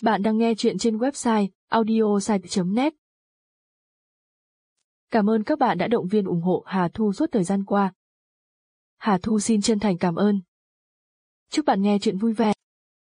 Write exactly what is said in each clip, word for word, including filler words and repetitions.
Bạn đang nghe chuyện trên website audiosite chấm net. Cảm ơn các bạn đã động viên ủng hộ Hà Thu suốt thời gian qua. Hà Thu xin chân thành cảm ơn. Chúc bạn nghe chuyện vui vẻ.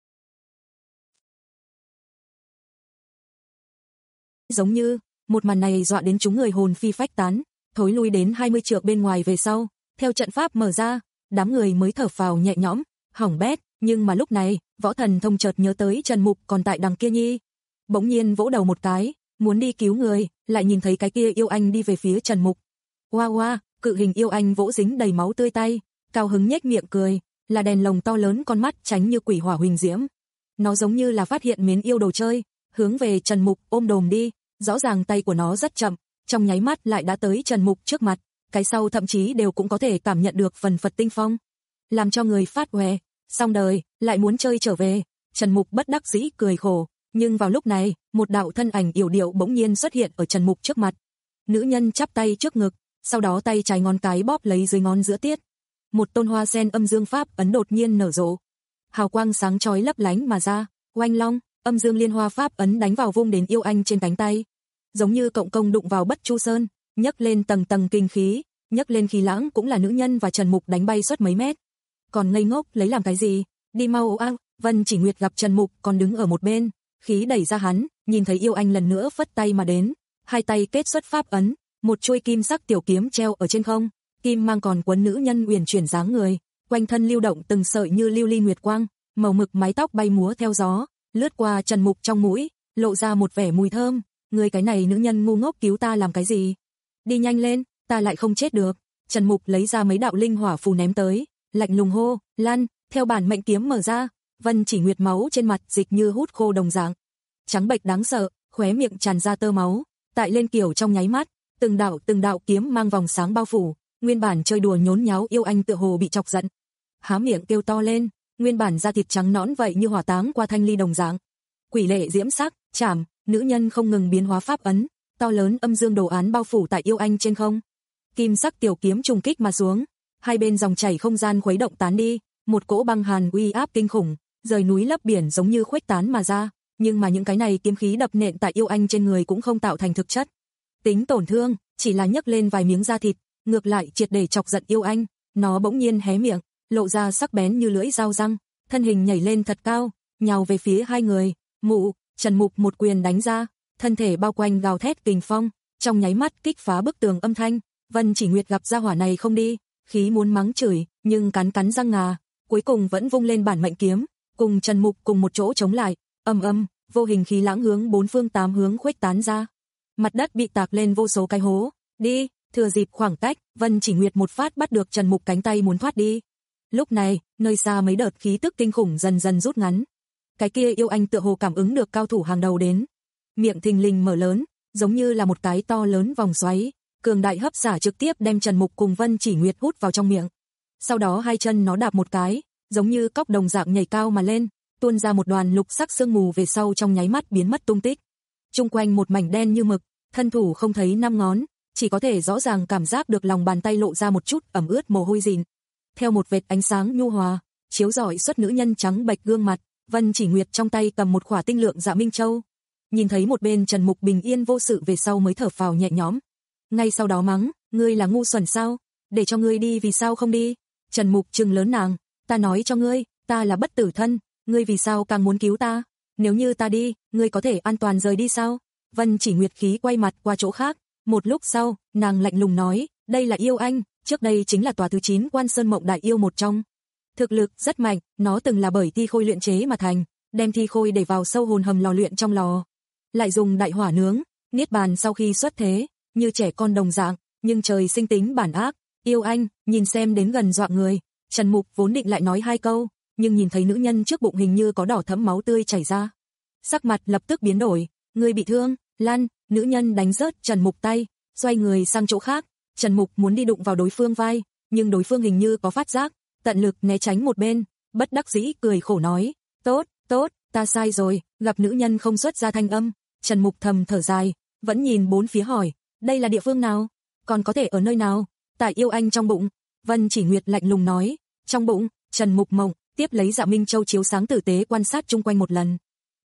Giống như, một màn này dọa đến chúng người hồn phi phách tán, thối lui đến hai mươi trượng bên ngoài về sau, theo trận pháp mở ra, đám người mới thở phào nhẹ nhõm, hỏng bét, nhưng mà lúc này, Võ Thần Thông chợt nhớ tới Trần Mục còn tại đằng kia nhi. Bỗng nhiên vỗ đầu một cái, muốn đi cứu người, lại nhìn thấy cái kia yêu anh đi về phía Trần Mục. Oa oa, cự hình yêu anh vỗ dính đầy máu tươi tay, cao hứng nhếch miệng cười, là đèn lồng to lớn con mắt tránh như quỷ hỏa huỳnh diễm. Nó giống như là phát hiện mến yêu đồ chơi, hướng về Trần Mục ôm đồm đi, rõ ràng tay của nó rất chậm, trong nháy mắt lại đã tới Trần Mục trước mặt, cái sau thậm chí đều cũng có thể cảm nhận được phần phật tinh phong, làm cho người phát hoè, xong đời, lại muốn chơi trở về. Trần Mục bất đắc dĩ cười khổ, nhưng vào lúc này, một đạo thân ảnh yểu điệu bỗng nhiên xuất hiện ở Trần Mục trước mặt. Nữ nhân chắp tay trước ngực, sau đó tay trái ngón cái bóp lấy dưới ngón giữa tiết. Một tôn hoa sen âm dương pháp ấn đột nhiên nở rộ. Hào quang sáng chói lấp lánh mà ra, oanh long, âm dương liên hoa pháp ấn đánh vào vung đến yêu anh trên cánh tay. Giống như cộng công đụng vào Bất Chu Sơn, nhấc lên tầng tầng kinh khí, nhấc lên khí lãng cũng là nữ nhân và Trần Mục đánh bay suốt mấy mét. Còn ngây ngốc lấy làm cái gì, đi mau a. Vân Chỉ Nguyệt gặp Trần Mục còn đứng ở một bên, khí đẩy ra hắn, nhìn thấy yêu anh lần nữa phất tay mà đến, hai tay kết xuất pháp ấn, một chuôi kim sắc tiểu kiếm treo ở trên không, kim mang còn quấn nữ nhân uyển chuyển dáng người, quanh thân lưu động từng sợi như lưu ly nguyệt quang, màu mực mái tóc bay múa theo gió, lướt qua Trần Mục trong mũi, lộ ra một vẻ mùi thơm. Người cái này nữ nhân ngu ngốc cứu ta làm cái gì? Đi nhanh lên, ta lại không chết được. Trần Mục lấy ra mấy đạo linh hỏa phù ném tới, lạnh lùng hô, "Lan!" Theo bản mệnh kiếm mở ra, Vân Chỉ Nguyệt máu trên mặt dịch như hút khô đồng dạng, trắng bệch đáng sợ, khóe miệng tràn ra tơ máu, tại lên kiểu trong nháy mắt, từng đạo từng đạo kiếm mang vòng sáng bao phủ, nguyên bản chơi đùa nhốn nháo yêu anh tựa hồ bị chọc giận, há miệng kêu to lên, nguyên bản da thịt trắng nõn vậy như hỏa táng qua thanh ly đồng dạng. Quỷ lệ diễm sắc, chảm, nữ nhân không ngừng biến hóa pháp ấn, to lớn âm dương đồ án bao phủ tại yêu anh trên không. Kim sắc tiểu kiếm trùng kích mà xuống, hai bên dòng chảy không gian khuấy động tán đi, một cỗ băng hàn uy áp kinh khủng, rời núi lấp biển giống như khuếch tán mà ra, nhưng mà những cái này kiếm khí đập nện tại yêu anh trên người cũng không tạo thành thực chất tính tổn thương, chỉ là nhấc lên vài miếng da thịt, ngược lại triệt để chọc giận yêu anh. Nó bỗng nhiên hé miệng, lộ ra sắc bén như lưỡi dao răng, thân hình nhảy lên thật cao, nhào về phía hai người. Mụ, Trần Mục một quyền đánh ra, thân thể bao quanh gào thét kình phong, trong nháy mắt kích phá bức tường âm thanh. Vân Chỉ Nguyệt gặp gia hỏa này không đi, khí muốn mắng chửi, nhưng cắn cắn răng ngà, cuối cùng vẫn vung lên bản mệnh kiếm, cùng Trần Mục cùng một chỗ chống lại. Âm âm, vô hình khí lãng hướng bốn phương tám hướng khuếch tán ra, mặt đất bị tạc lên vô số cái hố. Đi, thừa dịp khoảng cách, Vân Chỉ Nguyệt một phát bắt được Trần Mục cánh tay muốn thoát đi. Lúc này, nơi xa mấy đợt khí tức kinh khủng dần dần rút ngắn. Cái kia yêu anh tựa hồ cảm ứng được cao thủ hàng đầu đến, miệng thình lình mở lớn, giống như là một cái to lớn vòng xoáy, cường đại hấp xả trực tiếp đem Trần Mục cùng Vân Chỉ Nguyệt hút vào trong miệng. Sau đó hai chân nó đạp một cái, giống như cóc đồng dạng nhảy cao mà lên, tuôn ra một đoàn lục sắc sương mù về sau trong nháy mắt biến mất tung tích. Chung quanh một mảnh đen như mực, thân thủ không thấy năm ngón, chỉ có thể rõ ràng cảm giác được lòng bàn tay lộ ra một chút ẩm ướt mồ hôi dịn. Theo một vệt ánh sáng nhu hòa, chiếu rọi xuất nữ nhân trắng bệch gương mặt, Vân Chỉ Nguyệt trong tay cầm một khỏa tinh lượng Dạ Minh Châu. Nhìn thấy một bên Trần Mục bình yên vô sự về sau mới thở phào nhẹ nhõm. Ngay sau đó mắng, ngươi là ngu xuẩn sao? Để cho ngươi đi vì sao không đi? Trần Mục trừng lớn nàng, ta nói cho ngươi, ta là bất tử thân, ngươi vì sao càng muốn cứu ta? Nếu như ta đi, ngươi có thể an toàn rời đi sao? Vân Chỉ Nguyệt khí quay mặt qua chỗ khác, một lúc sau, nàng lạnh lùng nói, đây là yêu anh, trước đây chính là tòa thứ chín Quan Sơn Mộng đại yêu một trong. Thực lực rất mạnh, nó từng là bởi thi khôi luyện chế mà thành, đem thi khôi để vào sâu hồn hầm lò luyện trong lò, lại dùng đại hỏa nướng, niết bàn sau khi xuất thế, như trẻ con đồng dạng, nhưng trời sinh tính bản ác, yêu anh, nhìn xem đến gần dọa người. Trần Mục vốn định lại nói hai câu, nhưng nhìn thấy nữ nhân trước bụng hình như có đỏ thẫm máu tươi chảy ra, sắc mặt lập tức biến đổi, ngươi bị thương, Lan. Nữ nhân đánh rớt Trần Mục tay, xoay người sang chỗ khác. Trần Mục muốn đi đụng vào đối phương vai, nhưng đối phương hình như có phát giác, tận lực né tránh một bên, bất đắc dĩ cười khổ nói, tốt, tốt, ta sai rồi. Gặp nữ nhân không xuất ra thanh âm, Trần Mục thầm thở dài, vẫn nhìn bốn phía hỏi, đây là địa phương nào? Còn có thể ở nơi nào? Tại yêu anh trong bụng. Vân Chỉ Nguyệt lạnh lùng nói, trong bụng. Trần Mục mộng, tiếp lấy Dạ Minh Châu chiếu sáng tử tế quan sát chung quanh một lần.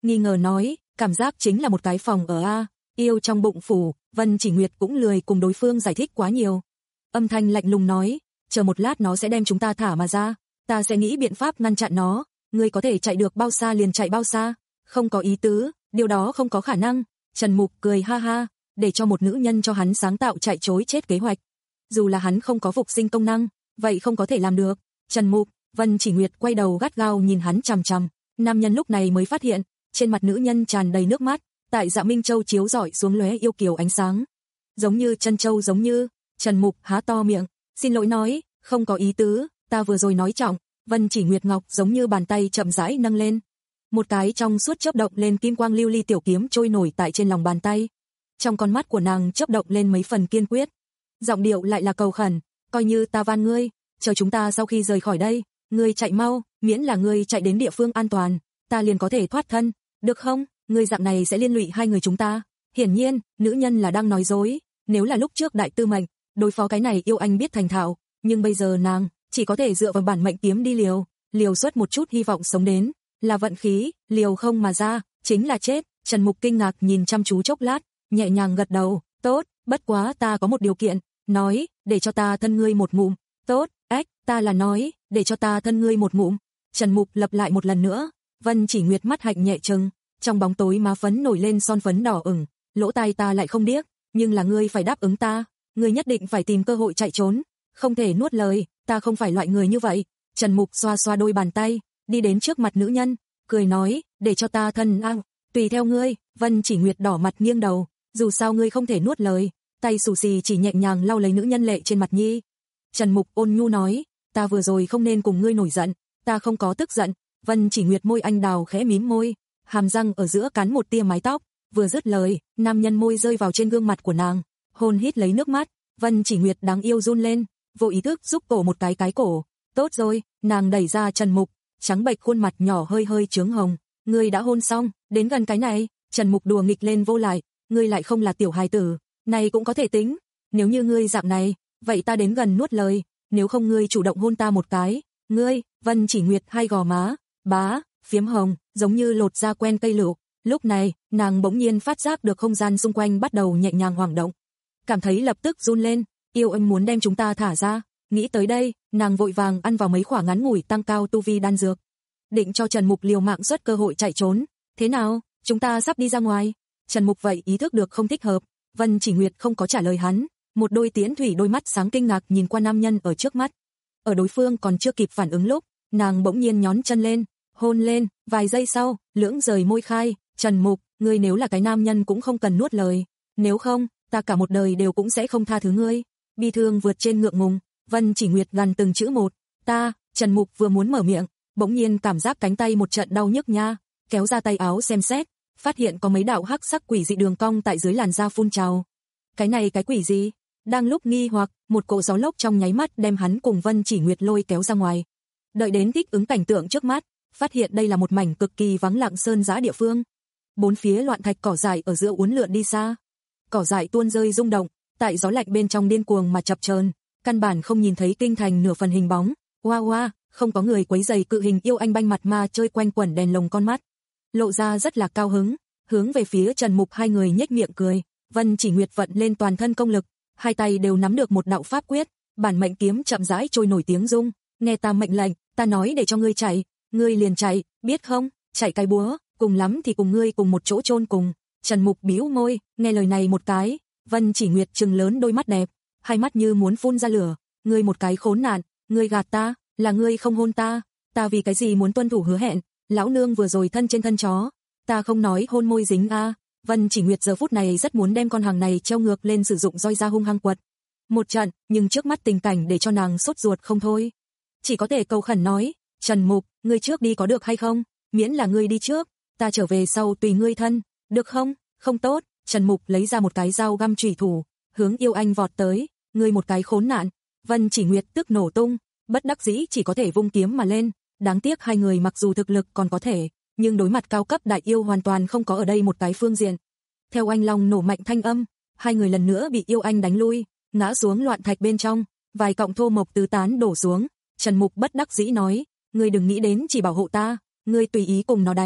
nghi ngờ nói, cảm giác chính là một cái phòng ở a, yêu trong bụng phủ, Vân Chỉ Nguyệt cũng lười cùng đối phương giải thích quá nhiều. Âm thanh lạnh lùng nói, chờ một lát nó sẽ đem chúng ta thả mà ra, ta sẽ nghĩ biện pháp ngăn chặn nó, ngươi có thể chạy được bao xa liền chạy bao xa, không có ý tứ, điều đó không có khả năng. Trần Mục cười ha ha, để cho một nữ nhân cho hắn sáng tạo chạy trối chết kế hoạch. Dù là hắn không có phục sinh công năng, vậy không có thể làm được. Trần Mục, Vân Chỉ Nguyệt quay đầu gắt gao nhìn hắn chằm chằm, nam nhân lúc này mới phát hiện, trên mặt nữ nhân tràn đầy nước mắt, tại Dạ Minh Châu chiếu rọi xuống lóe yêu kiều ánh sáng. Giống như chân châu giống như, Trần Mục há to miệng, xin lỗi nói, không có ý tứ, ta vừa rồi nói trọng. Vân Chỉ Nguyệt ngọc giống như bàn tay chậm rãi nâng lên. Một cái trong suốt chớp động lên kim quang lưu ly tiểu kiếm trôi nổi tại trên lòng bàn tay. Trong con mắt của nàng chớp động lên mấy phần kiên quyết. Giọng điệu lại là cầu khẩn, coi như ta van ngươi, chờ chúng ta sau khi rời khỏi đây, ngươi chạy mau, miễn là ngươi chạy đến địa phương an toàn, ta liền có thể thoát thân, được không? Ngươi dạng này sẽ liên lụy hai người chúng ta. Hiển nhiên, nữ nhân là đang nói dối, nếu là lúc trước đại tư mệnh, đối phó cái này yêu anh biết thành thạo, nhưng bây giờ nàng chỉ có thể dựa vào bản mệnh kiếm đi liều, liều xuất một chút hy vọng sống đến, là vận khí, liều không mà ra, chính là chết. Trần Mục kinh ngạc nhìn chăm chú chốc lát, nhẹ nhàng gật đầu, tốt, bất quá ta có một điều kiện, nói, để cho ta thân ngươi một ngụm, tốt, ếch, ta là nói, để cho ta thân ngươi một ngụm. Trần Mục lặp lại một lần nữa, Vân Chỉ Nguyệt mắt hạnh nhẹ trừng, trong bóng tối má phấn nổi lên son phấn đỏ ửng, lỗ tai ta lại không điếc, nhưng là ngươi phải đáp ứng ta, ngươi nhất định phải tìm cơ hội chạy trốn, không thể nuốt lời, ta không phải loại người như vậy. Trần Mục xoa xoa đôi bàn tay, đi đến trước mặt nữ nhân, cười nói, để cho ta thân ăn, tùy theo ngươi. Vân Chỉ Nguyệt đỏ mặt nghiêng đầu, dù sao ngươi không thể nuốt lời, tay xù xì chỉ nhẹ nhàng lau lấy nữ nhân lệ trên mặt nhi. Trần Mục ôn nhu nói, ta vừa rồi không nên cùng ngươi nổi giận, ta không có tức giận. Vân Chỉ Nguyệt môi anh đào khẽ mím môi, hàm răng ở giữa cắn một tia mái tóc, vừa dứt lời, nam nhân môi rơi vào trên gương mặt của nàng, hôn hít lấy nước mắt. Vân Chỉ Nguyệt đáng yêu run lên, vô ý thức giúp cổ một cái cái cổ. Tốt rồi, nàng đẩy ra Trần Mục, trắng bệch khuôn mặt nhỏ hơi hơi chướng hồng. Ngươi đã hôn xong, đến gần cái này. Trần Mục đùa nghịch lên vô lại, ngươi lại không là tiểu hài tử, này cũng có thể tính. Nếu như ngươi dạng này, vậy ta đến gần nuốt lời, nếu không ngươi chủ động hôn ta một cái. Ngươi, Vân Chỉ Nguyệt hai gò má, bá, phiếm hồng, giống như lột da quen cây lựu. Lúc này, nàng bỗng nhiên phát giác được không gian xung quanh bắt đầu nhẹ nhàng hoảng động, cảm thấy lập tức run lên, yêu anh muốn đem chúng ta thả ra. Nghĩ tới đây, nàng vội vàng ăn vào mấy quả ngắn ngủi tăng cao tu vi đan dược, định cho Trần Mục liều mạng xuất cơ hội chạy trốn. Thế nào, chúng ta sắp đi ra ngoài. Trần Mục vậy ý thức được không thích hợp. Vân Chỉ Nguyệt không có trả lời hắn, một đôi tiễn thủy đôi mắt sáng kinh ngạc nhìn qua nam nhân ở trước mắt. Ở đối phương còn chưa kịp phản ứng lúc, nàng bỗng nhiên nhón chân lên, hôn lên. Vài giây sau, lưỡng rời môi khai, Trần Mục, ngươi nếu là cái nam nhân cũng không cần nuốt lời, nếu không, ta cả một đời đều cũng sẽ không tha thứ ngươi. Bi thương vượt trên ngượng ngùng, Vân Chỉ Nguyệt gần từng chữ một, ta. Trần Mục vừa muốn mở miệng, bỗng nhiên cảm giác cánh tay một trận đau nhức nha, kéo ra tay áo xem xét, phát hiện có mấy đạo hắc sắc quỷ dị đường cong tại dưới làn da phun trào. Cái này cái quỷ gì? Đang lúc nghi hoặc, một cỗ gió lốc trong nháy mắt đem hắn cùng Vân Chỉ Nguyệt lôi kéo ra ngoài. Đợi đến thích ứng cảnh tượng trước mắt, phát hiện đây là một mảnh cực kỳ vắng lặng sơn dã địa phương. Bốn phía loạn thạch cỏ dại ở giữa uốn lượn đi xa. Cỏ dại tuôn rơi rung động, tại gió lạnh bên trong điên cuồng mà chập chờn, căn bản không nhìn thấy kinh thành nửa phần hình bóng. Oa oa, không có người quấy rầy cự hình yêu anh banh mặt ma chơi quanh quẩn đèn lồng con mắt. Lộ ra rất là cao hứng, hướng về phía Trần Mục hai người nhếch miệng cười. Vân Chỉ Nguyệt vận lên toàn thân công lực, hai tay đều nắm được một đạo pháp quyết, bản mệnh kiếm chậm rãi trôi nổi tiếng rung. Nghe ta mệnh lệnh, ta nói để cho ngươi chạy, ngươi liền chạy, biết không? Chạy cái búa, cùng lắm thì cùng ngươi cùng một chỗ chôn cùng. Trần Mục bĩu môi, nghe lời này một cái, Vân Chỉ Nguyệt trừng lớn đôi mắt đẹp, hai mắt như muốn phun ra lửa. Ngươi một cái khốn nạn, ngươi gạt ta, là ngươi không hôn ta, ta vì cái gì muốn tuân thủ hứa hẹn? Lão nương vừa rồi thân trên thân chó, ta không nói hôn môi dính a. À. Vân Chỉ Nguyệt giờ phút này rất muốn đem con hàng này treo ngược lên sử dụng roi da hung hăng quật một trận, nhưng trước mắt tình cảnh để cho nàng sốt ruột không thôi, chỉ có thể cầu khẩn nói, Trần Mục, ngươi trước đi có được hay không? Miễn là ngươi đi trước, ta trở về sau tùy ngươi thân, được không? Không tốt. Trần Mục lấy ra một cái dao găm chủy thủ, hướng yêu anh vọt tới. Ngươi một cái khốn nạn. Vân Chỉ Nguyệt tức nổ tung, bất đắc dĩ chỉ có thể vung kiếm mà lên. Đáng tiếc hai người mặc dù thực lực còn có thể, nhưng đối mặt cao cấp đại yêu hoàn toàn không có ở đây một cái phương diện. Theo anh long nổ mạnh thanh âm, hai người lần nữa bị yêu anh đánh lui, ngã xuống loạn thạch bên trong, vài cọng thô mộc tứ tán đổ xuống. Trần Mục bất đắc dĩ nói, ngươi đừng nghĩ đến chỉ bảo hộ ta, ngươi tùy ý cùng nó đánh,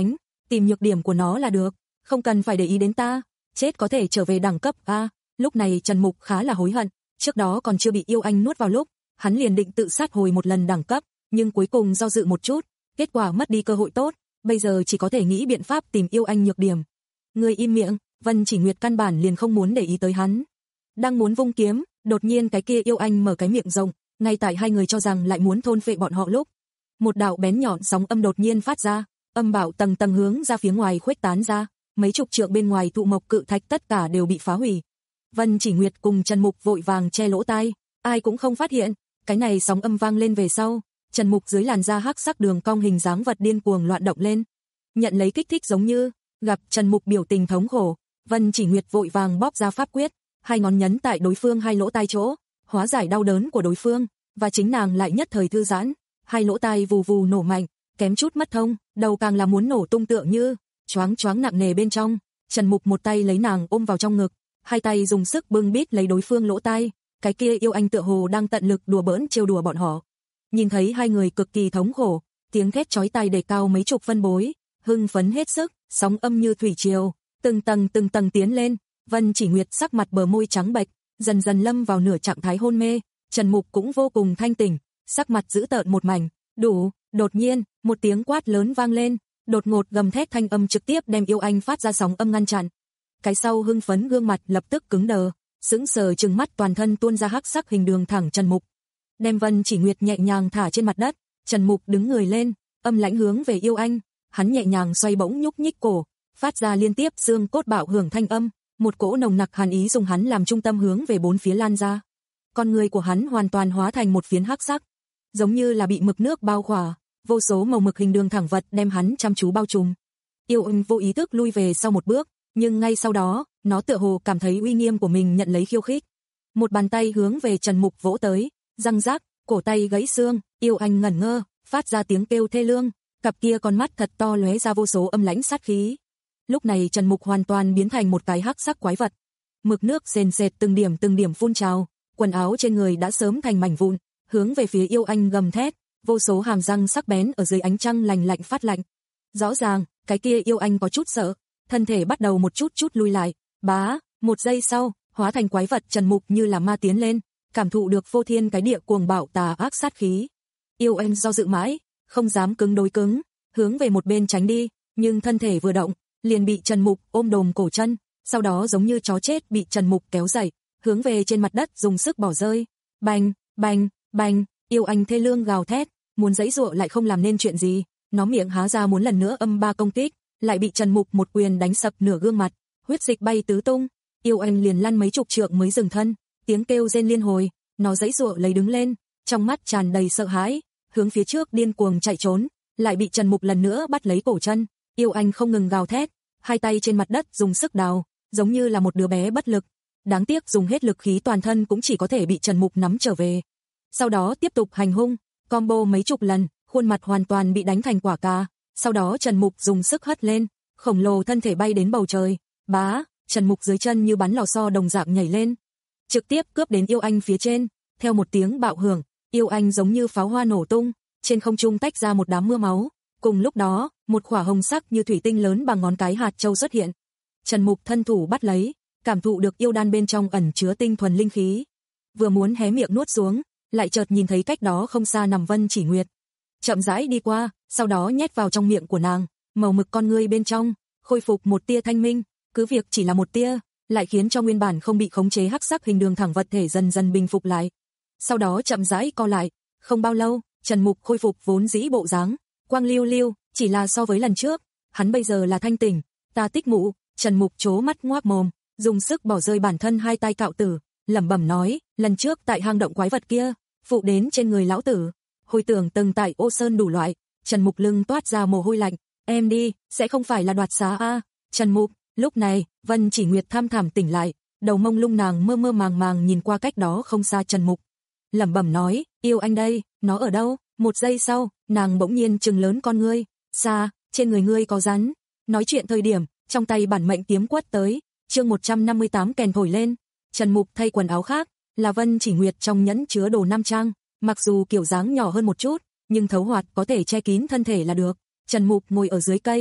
tìm nhược điểm của nó là được, không cần phải để ý đến ta, chết có thể trở về đẳng cấp a. À, lúc này Trần Mục khá là hối hận, trước đó còn chưa bị yêu anh nuốt vào lúc, hắn liền định tự sát hồi một lần đẳng cấp, nhưng cuối cùng do dự một chút, kết quả mất đi cơ hội tốt, bây giờ chỉ có thể nghĩ biện pháp tìm yêu anh nhược điểm. Người im miệng, Vân Chỉ Nguyệt căn bản liền không muốn để ý tới hắn. Đang muốn vung kiếm, đột nhiên cái kia yêu anh mở cái miệng rộng, ngay tại hai người cho rằng lại muốn thôn phệ bọn họ lúc, một đạo bén nhọn sóng âm đột nhiên phát ra, âm bạo tầng tầng hướng ra phía ngoài khuếch tán ra, mấy chục trượng bên ngoài thụ mộc cự thạch tất cả đều bị phá hủy. Vân Chỉ Nguyệt cùng Trần Mục vội vàng che lỗ tai, ai cũng không phát hiện, cái này sóng âm vang lên về sau, Trần Mục dưới làn da hắc sắc đường cong hình dáng vật điên cuồng loạn động lên. Nhận lấy kích thích giống như, gặp Trần Mục biểu tình thống khổ, Vân Chỉ Nguyệt vội vàng bóp ra pháp quyết, hai ngón nhấn tại đối phương hai lỗ tai chỗ, hóa giải đau đớn của đối phương, và chính nàng lại nhất thời thư giãn, hai lỗ tai vù vù nổ mạnh, kém chút mất thông, đầu càng là muốn nổ tung tựa như, choáng choáng nặng nề bên trong. Trần Mục một tay lấy nàng ôm vào trong ngực, hai tay dùng sức bưng bít lấy đối phương lỗ tai, cái kia yêu anh tựa hồ đang tận lực đùa bỡn trêu đùa bọn họ. Nhìn thấy hai người cực kỳ thống khổ, tiếng thét chói tai đề cao mấy chục phân bối, hưng phấn hết sức, sóng âm như thủy triều, từng tầng từng tầng tiến lên, Vân Chỉ Nguyệt sắc mặt bờ môi trắng bệch, dần dần lâm vào nửa trạng thái hôn mê, Trần Mục cũng vô cùng thanh tỉnh, sắc mặt dữ tợn một mảnh, đủ, đột nhiên, một tiếng quát lớn vang lên, đột ngột gầm thét thanh âm trực tiếp đem yêu anh phát ra sóng âm ngăn chặn. Cái sau hưng phấn gương mặt lập tức cứng đờ, sững sờ trừng mắt toàn thân tuôn ra hắc sắc hình đường thẳng Trần Mục. Đem Vân Chỉ Nguyệt nhẹ nhàng thả trên mặt đất, Trần Mục đứng người lên, âm lãnh hướng về yêu anh, hắn nhẹ nhàng xoay bỗng nhúc nhích cổ, phát ra liên tiếp xương cốt bạo hưởng thanh âm, một cỗ nồng nặc hàn ý dùng hắn làm trung tâm hướng về bốn phía lan ra. Con người của hắn hoàn toàn hóa thành một phiến hắc sắc, giống như là bị mực nước bao khỏa, vô số màu mực hình đường thẳng vật đem hắn chăm chú bao trùm. Yêu anh vô ý thức lui về sau một bước, nhưng ngay sau đó, nó tựa hồ cảm thấy uy nghiêm của mình nhận lấy khiêu khích. Một bàn tay hướng về Trần Mục vỗ tới, răng rác, cổ tay gãy xương, yêu anh ngẩn ngơ, phát ra tiếng kêu thê lương, cặp kia con mắt thật to lóe ra vô số âm lãnh sát khí. Lúc này Trần Mục hoàn toàn biến thành một cái hắc sắc quái vật. Mực nước sền sệt từng điểm từng điểm phun trào, quần áo trên người đã sớm thành mảnh vụn, hướng về phía yêu anh gầm thét, vô số hàm răng sắc bén ở dưới ánh trăng lạnh lạnh phát lạnh. Rõ ràng, cái kia yêu anh có chút sợ, thân thể bắt đầu một chút chút lui lại, bá, một giây sau, hóa thành quái vật Trần Mục như là ma tiến lên, cảm thụ được vô thiên cái địa cuồng bạo tà ác sát khí. Yêu anh do dự mãi, không dám cứng đối cứng, hướng về một bên tránh đi, nhưng thân thể vừa động, liền bị Trần Mục ôm đồm cổ chân, sau đó giống như chó chết bị Trần Mục kéo dậy, hướng về trên mặt đất dùng sức bỏ rơi. Bành, bành, bành, yêu anh thê lương gào thét, muốn giãy giụa lại không làm nên chuyện gì, nó miệng há ra muốn lần nữa âm ba công kích, lại bị Trần Mục một quyền đánh sập nửa gương mặt, huyết dịch bay tứ tung, yêu anh liền lăn mấy chục trượng mới dừng thân, tiếng kêu rên liên hồi, nó giãy giụa lấy đứng lên, trong mắt tràn đầy sợ hãi, hướng phía trước điên cuồng chạy trốn, lại bị Trần Mục lần nữa bắt lấy cổ chân, yêu anh không ngừng gào thét, hai tay trên mặt đất dùng sức đào, giống như là một đứa bé bất lực, đáng tiếc dùng hết lực khí toàn thân cũng chỉ có thể bị Trần Mục nắm trở về. Sau đó tiếp tục hành hung, combo mấy chục lần, khuôn mặt hoàn toàn bị đánh thành quả cà, sau đó Trần Mục dùng sức hất lên, khổng lồ thân thể bay đến bầu trời, bá, Trần Mục dưới chân như bắn lò xo đồng dạng nhảy lên, trực tiếp cướp đến yêu anh phía trên, theo một tiếng bạo hưởng, yêu anh giống như pháo hoa nổ tung, trên không trung tách ra một đám mưa máu, cùng lúc đó, một quả hồng sắc như thủy tinh lớn bằng ngón cái hạt châu xuất hiện. Trần Mục thân thủ bắt lấy, cảm thụ được yêu đan bên trong ẩn chứa tinh thuần linh khí, vừa muốn hé miệng nuốt xuống, lại chợt nhìn thấy cách đó không xa nằm Vân Chỉ Nguyệt, chậm rãi đi qua, sau đó nhét vào trong miệng của nàng, màu mực con ngươi bên trong khôi phục một tia thanh minh, cứ việc chỉ là một tia, lại khiến cho nguyên bản không bị khống chế hắc sắc hình đường thẳng vật thể dần dần bình phục lại. Sau đó chậm rãi co lại, không bao lâu, Trần Mục khôi phục vốn dĩ bộ dáng, quang lưu lưu, chỉ là so với lần trước, hắn bây giờ là thanh tỉnh, ta tích mụ. Trần Mục trố mắt ngoác mồm, dùng sức bỏ rơi bản thân hai tay cạo tử, lẩm bẩm nói, lần trước tại hang động quái vật kia, phụ đến trên người lão tử, hồi tưởng từng tại Ô Sơn đủ loại, Trần Mục lưng toát ra mồ hôi lạnh, em đi, sẽ không phải là đoạt xá a? Trần Mục, lúc này, Vân Chỉ Nguyệt tham thảm tỉnh lại, đầu mông lung nàng mơ mơ màng màng nhìn qua cách đó không xa Trần Mục, lẩm bẩm nói, yêu anh đây, nó ở đâu? Một giây sau, nàng bỗng nhiên trừng lớn con ngươi, xa, trên người ngươi có rắn. Nói chuyện thời điểm, trong tay bản mệnh kiếm quất tới, chương một trăm năm mươi tám kèn thổi lên, Trần Mục thay quần áo khác, là Vân Chỉ Nguyệt trong nhẫn chứa đồ nam trang, mặc dù kiểu dáng nhỏ hơn một chút, nhưng thấu hoạt có thể che kín thân thể là được. Trần Mục ngồi ở dưới cây,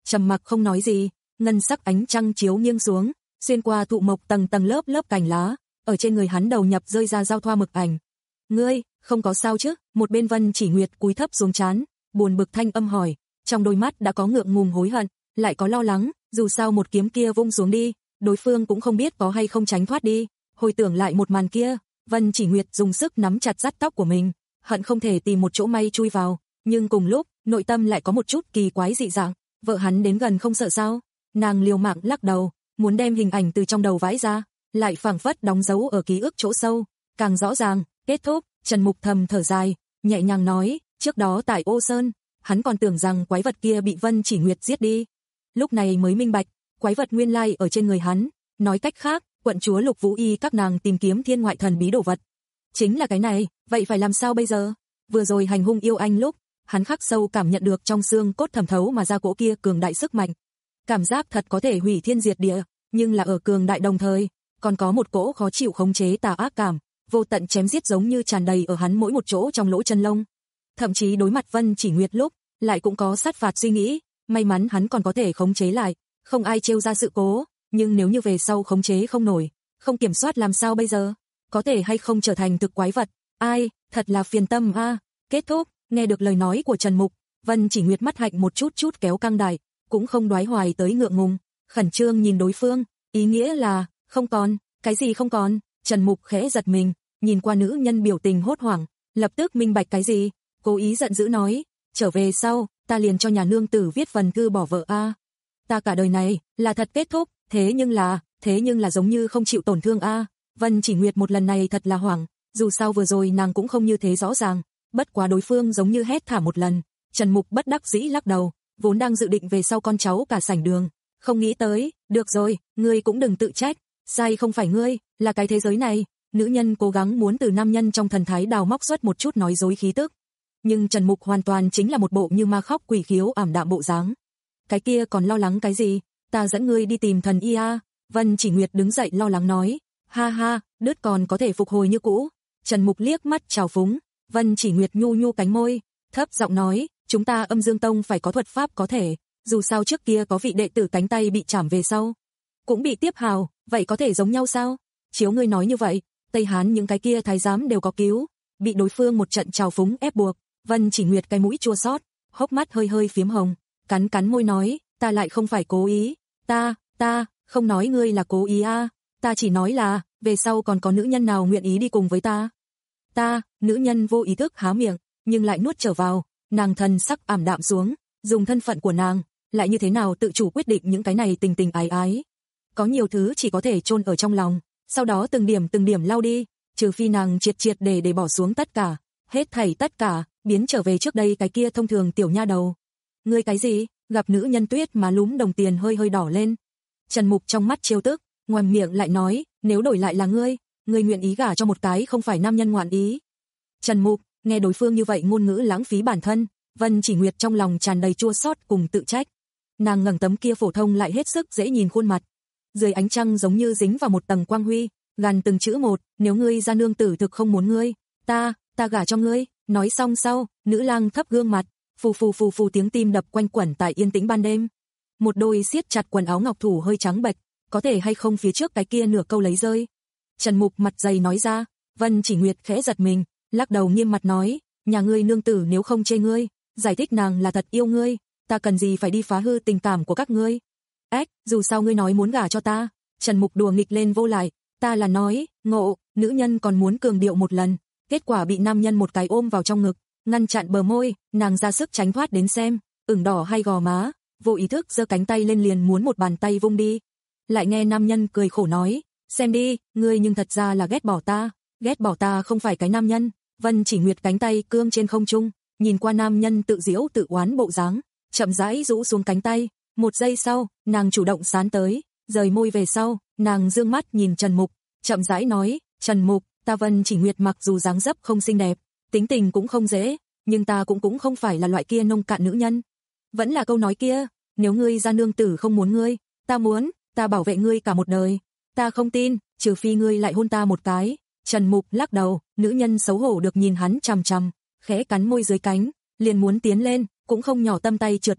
trầm mặc không nói gì, ngân sắc ánh trăng chiếu nghiêng xuống, xuyên qua thụ mộc tầng tầng lớp lớp cành lá, ở trên người hắn đầu nhập rơi ra giao thoa mực ảnh. Ngươi, không có sao chứ? Một bên Vân Chỉ Nguyệt cúi thấp xuống trán, buồn bực thanh âm hỏi, trong đôi mắt đã có ngượng ngùng hối hận, lại có lo lắng, dù sao một kiếm kia vung xuống đi, đối phương cũng không biết có hay không tránh thoát đi. Hồi tưởng lại một màn kia, Vân Chỉ Nguyệt dùng sức nắm chặt dắt tóc của mình, hận không thể tìm một chỗ may chui vào, nhưng cùng lúc, nội tâm lại có một chút kỳ quái dị dạng, vợ hắn đến gần không sợ sao? Nàng liều mạng lắc đầu, muốn đem hình ảnh từ trong đầu vãi ra, lại phảng phất đóng dấu ở ký ức chỗ sâu, càng rõ ràng. Kết thúc, Trần Mục thầm thở dài, nhẹ nhàng nói, trước đó tại Ô Sơn, hắn còn tưởng rằng quái vật kia bị Vân Chỉ Nguyệt giết đi. Lúc này mới minh bạch, quái vật nguyên lai ở trên người hắn, nói cách khác, quận chúa Lục Vũ Y các nàng tìm kiếm thiên ngoại thần bí đồ vật. Chính là cái này, vậy phải làm sao bây giờ? Vừa rồi hành hung yêu anh lúc, hắn khắc sâu cảm nhận được trong xương cốt thẩm thấu mà ra cỗ kia cường đại sức mạnh. Cảm giác thật có thể hủy thiên diệt địa, nhưng là ở cường đại đồng thời, còn có một cỗ khó chịu khống chế tà ác cảm, vô tận chém giết giống như tràn đầy ở hắn mỗi một chỗ trong lỗ chân lông. Thậm chí đối mặt Vân Chỉ Nguyệt lúc, lại cũng có sát phạt suy nghĩ, may mắn hắn còn có thể khống chế lại, không ai trêu ra sự cố, nhưng nếu như về sau khống chế không nổi, không kiểm soát làm sao bây giờ? Có thể hay không trở thành thực quái vật? Ai, thật là phiền tâm a. À. Kết thúc, nghe được lời nói của Trần Mục, Vân Chỉ Nguyệt mắt hạnh một chút chút kéo căng đại, cũng không đoái hoài tới ngượng ngùng, khẩn trương nhìn đối phương, ý nghĩa là, không còn, cái gì không còn? Trần Mục khẽ giật mình, nhìn qua nữ nhân biểu tình hốt hoảng, lập tức minh bạch cái gì, cố ý giận dữ nói, trở về sau, ta liền cho nhà nương tử viết phần thư bỏ vợ a. À. Ta cả đời này, là thật kết thúc, thế nhưng là, thế nhưng là giống như không chịu tổn thương a. À. Vân Chỉ Nguyệt một lần này thật là hoảng, dù sao vừa rồi nàng cũng không như thế rõ ràng, bất quá đối phương giống như hét thả một lần, Trần Mục bất đắc dĩ lắc đầu, vốn đang dự định về sau con cháu cả sảnh đường, không nghĩ tới, được rồi, ngươi cũng đừng tự trách, sai không phải ngươi, là cái thế giới này. Nữ nhân cố gắng muốn từ nam nhân trong thần thái đào móc xuất một chút nói dối khí tức, nhưng Trần Mục hoàn toàn chính là một bộ như ma khóc quỷ khiếu ảm đạm bộ dáng. Cái kia còn lo lắng cái gì, ta dẫn ngươi đi tìm thần y a. Vân Chỉ Nguyệt đứng dậy lo lắng nói, ha ha, đứt còn có thể phục hồi như cũ. Trần Mục liếc mắt chào phúng, Vân Chỉ Nguyệt nhu nhu cánh môi, thấp giọng nói, chúng ta Âm Dương Tông phải có thuật pháp có thể, dù sao trước kia có vị đệ tử cánh tay bị chảm về sau, cũng bị tiếp hào, vậy có thể giống nhau sao? Chiếu ngươi nói như vậy, Tây Hán những cái kia thái giám đều có cứu, bị đối phương một trận trào phúng ép buộc, Vân Chỉ Nguyệt cái mũi chua xót, hốc mắt hơi hơi phiếm hồng, cắn cắn môi nói, ta lại không phải cố ý, ta, ta, không nói ngươi là cố ý a, à. Ta chỉ nói là, về sau còn có nữ nhân nào nguyện ý đi cùng với ta. Ta, nữ nhân vô ý thức há miệng, nhưng lại nuốt trở vào, nàng thần sắc ảm đạm xuống, dùng thân phận của nàng, lại như thế nào tự chủ quyết định những cái này tình tình ái ái. Có nhiều thứ chỉ có thể chôn ở trong lòng, sau đó từng điểm từng điểm lau đi, trừ phi nàng triệt triệt để để bỏ xuống tất cả, hết thảy tất cả, biến trở về trước đây cái kia thông thường tiểu nha đầu. Ngươi cái gì? Gặp nữ nhân Tuyết mà lúm đồng tiền hơi hơi đỏ lên. Trần Mục trong mắt trêu tức, ngoằm miệng lại nói, nếu đổi lại là ngươi, ngươi nguyện ý gả cho một cái không phải nam nhân ngoạn ý. Trần Mục, nghe đối phương như vậy ngôn ngữ lãng phí bản thân, Vân Chỉ Nguyệt trong lòng tràn đầy chua xót cùng tự trách. Nàng ngẩng tấm kia phổ thông lại hết sức dễ nhìn khuôn mặt, dưới ánh trăng giống như dính vào một tầng quang huy, gằn từng chữ một, nếu ngươi gia nương tử thực không muốn ngươi, ta, ta gả cho ngươi. Nói xong sau, nữ lang thấp gương mặt, phù phù phù phù tiếng tim đập quanh quẩn tại yên tĩnh ban đêm. Một đôi siết chặt quần áo ngọc thủ hơi trắng bệch, có thể hay không phía trước cái kia nửa câu lấy rơi. Trần Mục mặt dày nói ra, Vân Chỉ Nguyệt khẽ giật mình, lắc đầu nghiêm mặt nói, nhà ngươi nương tử nếu không chê ngươi, giải thích nàng là thật yêu ngươi, ta cần gì phải đi phá hư tình cảm của các ngươi. Ếch, dù sao ngươi nói muốn gả cho ta. Trần Mục đùa nghịch lên vô lại, ta là nói, ngộ, nữ nhân còn muốn cường điệu một lần, kết quả bị nam nhân một cái ôm vào trong ngực, ngăn chặn bờ môi, nàng ra sức tránh thoát đến xem, ửng đỏ hay gò má, vô ý thức giơ cánh tay lên liền muốn một bàn tay vung đi. Lại nghe nam nhân cười khổ nói, xem đi, ngươi nhưng thật ra là ghét bỏ ta, ghét bỏ ta không phải cái nam nhân. Vân Chỉ Nguyệt cánh tay cương trên không trung, nhìn qua nam nhân tự giễu tự oán bộ dáng, chậm rãi rũ xuống cánh tay, một giây sau, nàng chủ động sán tới, rời môi về sau, nàng dương mắt nhìn Trần Mục, chậm rãi nói, Trần Mục, ta Vân Chỉ Nguyệt mặc dù dáng dấp không xinh đẹp, tính tình cũng không dễ, nhưng ta cũng cũng không phải là loại kia nông cạn nữ nhân. Vẫn là câu nói kia, nếu ngươi gia nương tử không muốn ngươi, ta muốn, ta bảo vệ ngươi cả một đời. Ta không tin, trừ phi ngươi lại hôn ta một cái. Trần Mục lắc đầu, nữ nhân xấu hổ được nhìn hắn chằm chằm, khẽ cắn môi dưới cánh, liền muốn tiến lên, cũng không nhỏ tâm tay trượt đi,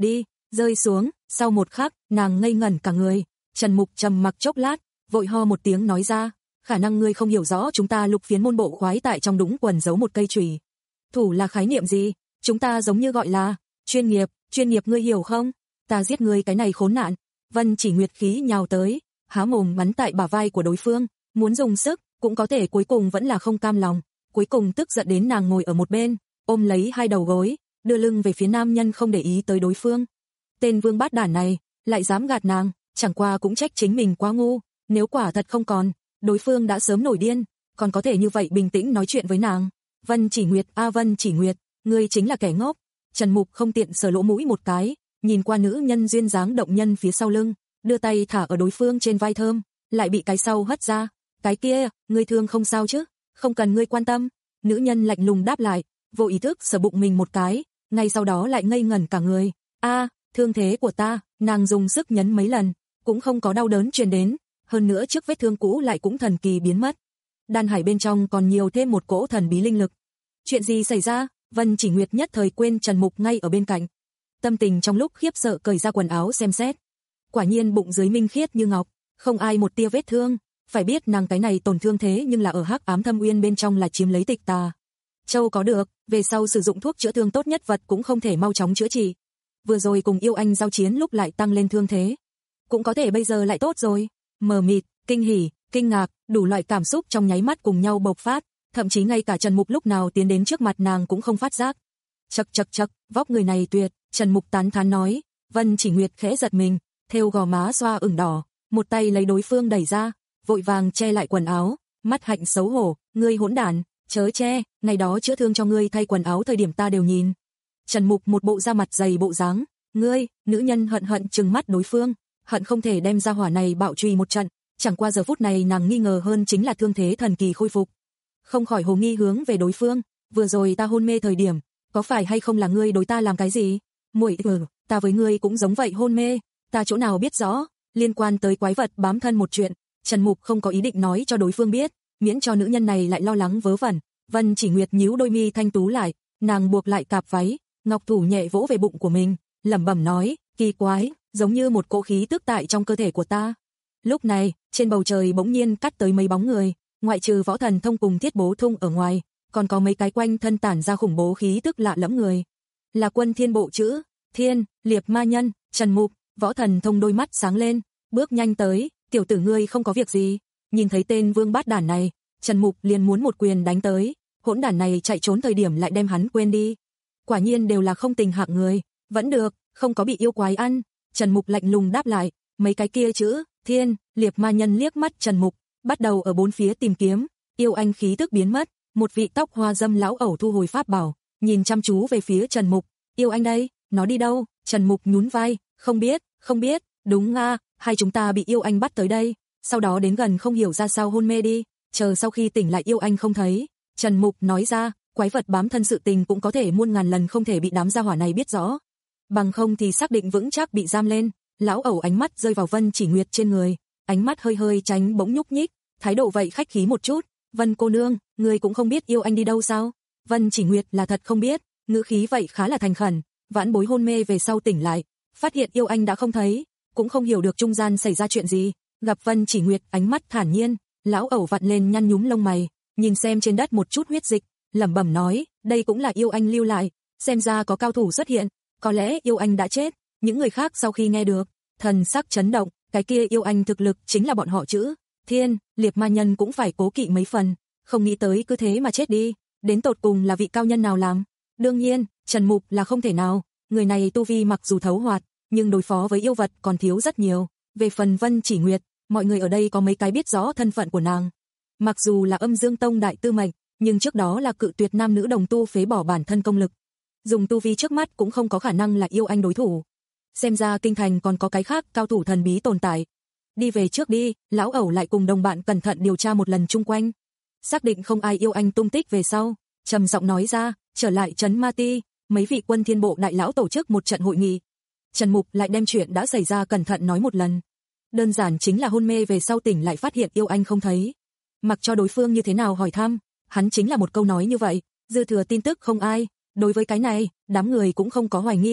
rơi xuống, sau một khắc, nàng ngây ngẩn cả người. Trần Mục trầm mặc chốc lát, vội ho một tiếng nói ra, khả năng ngươi không hiểu rõ chúng ta Lục Phiến môn bộ khoái tại trong đũng quần giấu một cây chùy. Thủ là khái niệm gì? Chúng ta giống như gọi là chuyên nghiệp, chuyên nghiệp ngươi hiểu không? Ta giết ngươi cái này khốn nạn. Vân Chỉ Nguyệt khí nhào tới, há mồm bắn tại bả vai của đối phương, muốn dùng sức, cũng có thể cuối cùng vẫn là không cam lòng. Cuối cùng tức giận đến nàng ngồi ở một bên, ôm lấy hai đầu gối, đưa lưng về phía nam nhân không để ý tới đối phương. Tên vương bát đản này, lại dám gạt nàng, chẳng qua cũng trách chính mình quá ngu, nếu quả thật không còn, đối phương đã sớm nổi điên, còn có thể như vậy bình tĩnh nói chuyện với nàng. Vân Chỉ Nguyệt, a Vân Chỉ Nguyệt, ngươi chính là kẻ ngốc. Trần Mục không tiện sờ lỗ mũi một cái, nhìn qua nữ nhân duyên dáng động nhân phía sau lưng, đưa tay thả ở đối phương trên vai thơm, lại bị cái sau hất ra. Cái kia, ngươi thương không sao chứ? Không cần ngươi quan tâm. Nữ nhân lạnh lùng đáp lại, vô ý thức sờ bụng mình một cái, ngay sau đó lại ngây ngẩn cả người. A, thương thế của ta, nàng dùng sức nhấn mấy lần, cũng không có đau đớn truyền đến, hơn nữa trước vết thương cũ lại cũng thần kỳ biến mất. Đan hải bên trong còn nhiều thêm một cỗ thần bí linh lực. Chuyện gì xảy ra? Vân Chỉ Nguyệt nhất thời quên Trần Mục ngay ở bên cạnh. Tâm tình trong lúc khiếp sợ cởi ra quần áo xem xét. Quả nhiên bụng dưới minh khiết như ngọc, không ai một tia vết thương. Phải biết nàng cái này tổn thương thế nhưng là ở hắc ám thâm uyên bên trong là chiếm lấy tịch tà châu có được, về sau sử dụng thuốc chữa thương tốt nhất vật cũng không thể mau chóng chữa trị. Vừa rồi cùng yêu anh giao chiến lúc lại tăng lên thương thế, cũng có thể bây giờ lại tốt rồi. Mờ mịt, kinh hỉ, kinh ngạc, đủ loại cảm xúc trong nháy mắt cùng nhau bộc phát, thậm chí ngay cả Trần Mục lúc nào tiến đến trước mặt nàng cũng không phát giác. Chậc chậc chậc, vóc người này tuyệt, Trần Mục tán thán nói. Vân Chỉ Nguyệt khẽ giật mình, thêu gò má xoa ửng đỏ, một tay lấy đối phương đẩy ra, vội vàng che lại quần áo, mắt hạnh xấu hổ, ngươi hỗn đản, chớ che, ngày đó chữa thương cho ngươi thay quần áo thời điểm ta đều nhìn. Trần Mục một bộ da mặt dày bộ dáng, ngươi, nữ nhân hận hận trừng mắt đối phương, hận không thể đem ra hỏa này bạo truy một trận, chẳng qua giờ phút này nàng nghi ngờ hơn chính là thương thế thần kỳ khôi phục. Không khỏi hồ nghi hướng về đối phương, vừa rồi ta hôn mê thời điểm, có phải hay không là ngươi đối ta làm cái gì? Muội ừ, ta với ngươi cũng giống vậy hôn mê, ta chỗ nào biết rõ, liên quan tới quái vật bám thân một chuyện, Trần Mục không có ý định nói cho đối phương biết, miễn cho nữ nhân này lại lo lắng vớ vẩn. Vân Chỉ Nguyệt nhíu đôi mi thanh tú lại, nàng buộc lại cạp váy, ngọc thủ nhẹ vỗ về bụng của mình, lẩm bẩm nói, kỳ quái, giống như một cỗ khí tức tại trong cơ thể của ta. Lúc này, trên bầu trời bỗng nhiên cắt tới mấy bóng người, ngoại trừ Võ Thần Thông cùng Thiết Bố Thung ở ngoài, còn có mấy cái quanh thân tản ra khủng bố khí tức lạ lẫm người. Là Quân Thiên bộ chữ, Thiên, Liệp Ma Nhân, Trần Mục. Võ Thần Thông đôi mắt sáng lên, bước nhanh tới, tiểu tử ngươi không có việc gì. Nhìn thấy tên vương bát đản này, Trần Mục liền muốn một quyền đánh tới, hỗn đản này chạy trốn thời điểm lại đem hắn quên đi. Quả nhiên đều là không tình hạng người, vẫn được, không có bị yêu quái ăn. Trần Mục lạnh lùng đáp lại, mấy cái kia chữ, Thiên, Liệp Ma Nhân liếc mắt Trần Mục, bắt đầu ở bốn phía tìm kiếm, yêu anh khí tức biến mất, một vị tóc hoa dâm lão ẩu thu hồi pháp bảo, nhìn chăm chú về phía Trần Mục, yêu anh đây, nó đi đâu? Trần Mục nhún vai, không biết, không biết, đúng nga, hai chúng ta bị yêu anh bắt tới đây, sau đó đến gần không hiểu ra sao hôn mê đi, chờ sau khi tỉnh lại yêu anh không thấy. Trần Mục nói ra, quái vật bám thân sự tình cũng có thể muôn ngàn lần không thể bị đám gia hỏa này biết rõ, bằng không thì xác định vững chắc bị giam lên. Lão ẩu ánh mắt rơi vào Vân Chỉ Nguyệt trên người, ánh mắt hơi hơi tránh bỗng nhúc nhích, thái độ vậy khách khí một chút. Vân cô nương, người cũng không biết yêu anh đi đâu sao? Vân Chỉ Nguyệt là thật không biết, ngữ khí vậy khá là thành khẩn. Vãn bối hôn mê về sau tỉnh lại, phát hiện yêu anh đã không thấy, cũng không hiểu được trung gian xảy ra chuyện gì. Gặp Vân Chỉ Nguyệt ánh mắt thản nhiên, lão ẩu vặn lên nhăn nhúm lông mày, nhìn xem trên đất một chút huyết dịch, lẩm bẩm nói, đây cũng là yêu anh lưu lại, xem ra có cao thủ xuất hiện, có lẽ yêu anh đã chết. Những người khác sau khi nghe được, thần sắc chấn động, cái kia yêu anh thực lực chính là bọn họ chữ, Thiên, Liệp Ma Nhân cũng phải cố kỵ mấy phần, không nghĩ tới cứ thế mà chết đi, đến tột cùng là vị cao nhân nào làm. Đương nhiên, Trần Mục là không thể nào, người này tu vi mặc dù thấu hoạt, nhưng đối phó với yêu vật còn thiếu rất nhiều. Về phần Vân Chỉ Nguyệt, mọi người ở đây có mấy cái biết rõ thân phận của nàng. Mặc dù là Âm Dương Tông đại tư mệnh, nhưng trước đó là cự tuyệt nam nữ đồng tu phế bỏ bản thân công lực. Dùng tu vi trước mắt cũng không có khả năng là yêu anh đối thủ. Xem ra kinh thành còn có cái khác cao thủ thần bí tồn tại. Đi về trước đi, lão ẩu lại cùng đồng bạn cẩn thận điều tra một lần chung quanh. Xác định không ai yêu anh tung tích về sau, trầm giọng nói ra, trở lại trấn Ma Ti, mấy vị Quân Thiên bộ đại lão tổ chức một trận hội nghị. Trần Mục lại đem chuyện đã xảy ra cẩn thận nói một lần. Đơn giản chính là hôn mê về sau tỉnh lại phát hiện yêu anh không thấy. Mặc cho đối phương như thế nào hỏi thăm, hắn chính là một câu nói như vậy, dư thừa tin tức không ai. Đối với cái này, đám người cũng không có hoài nghi,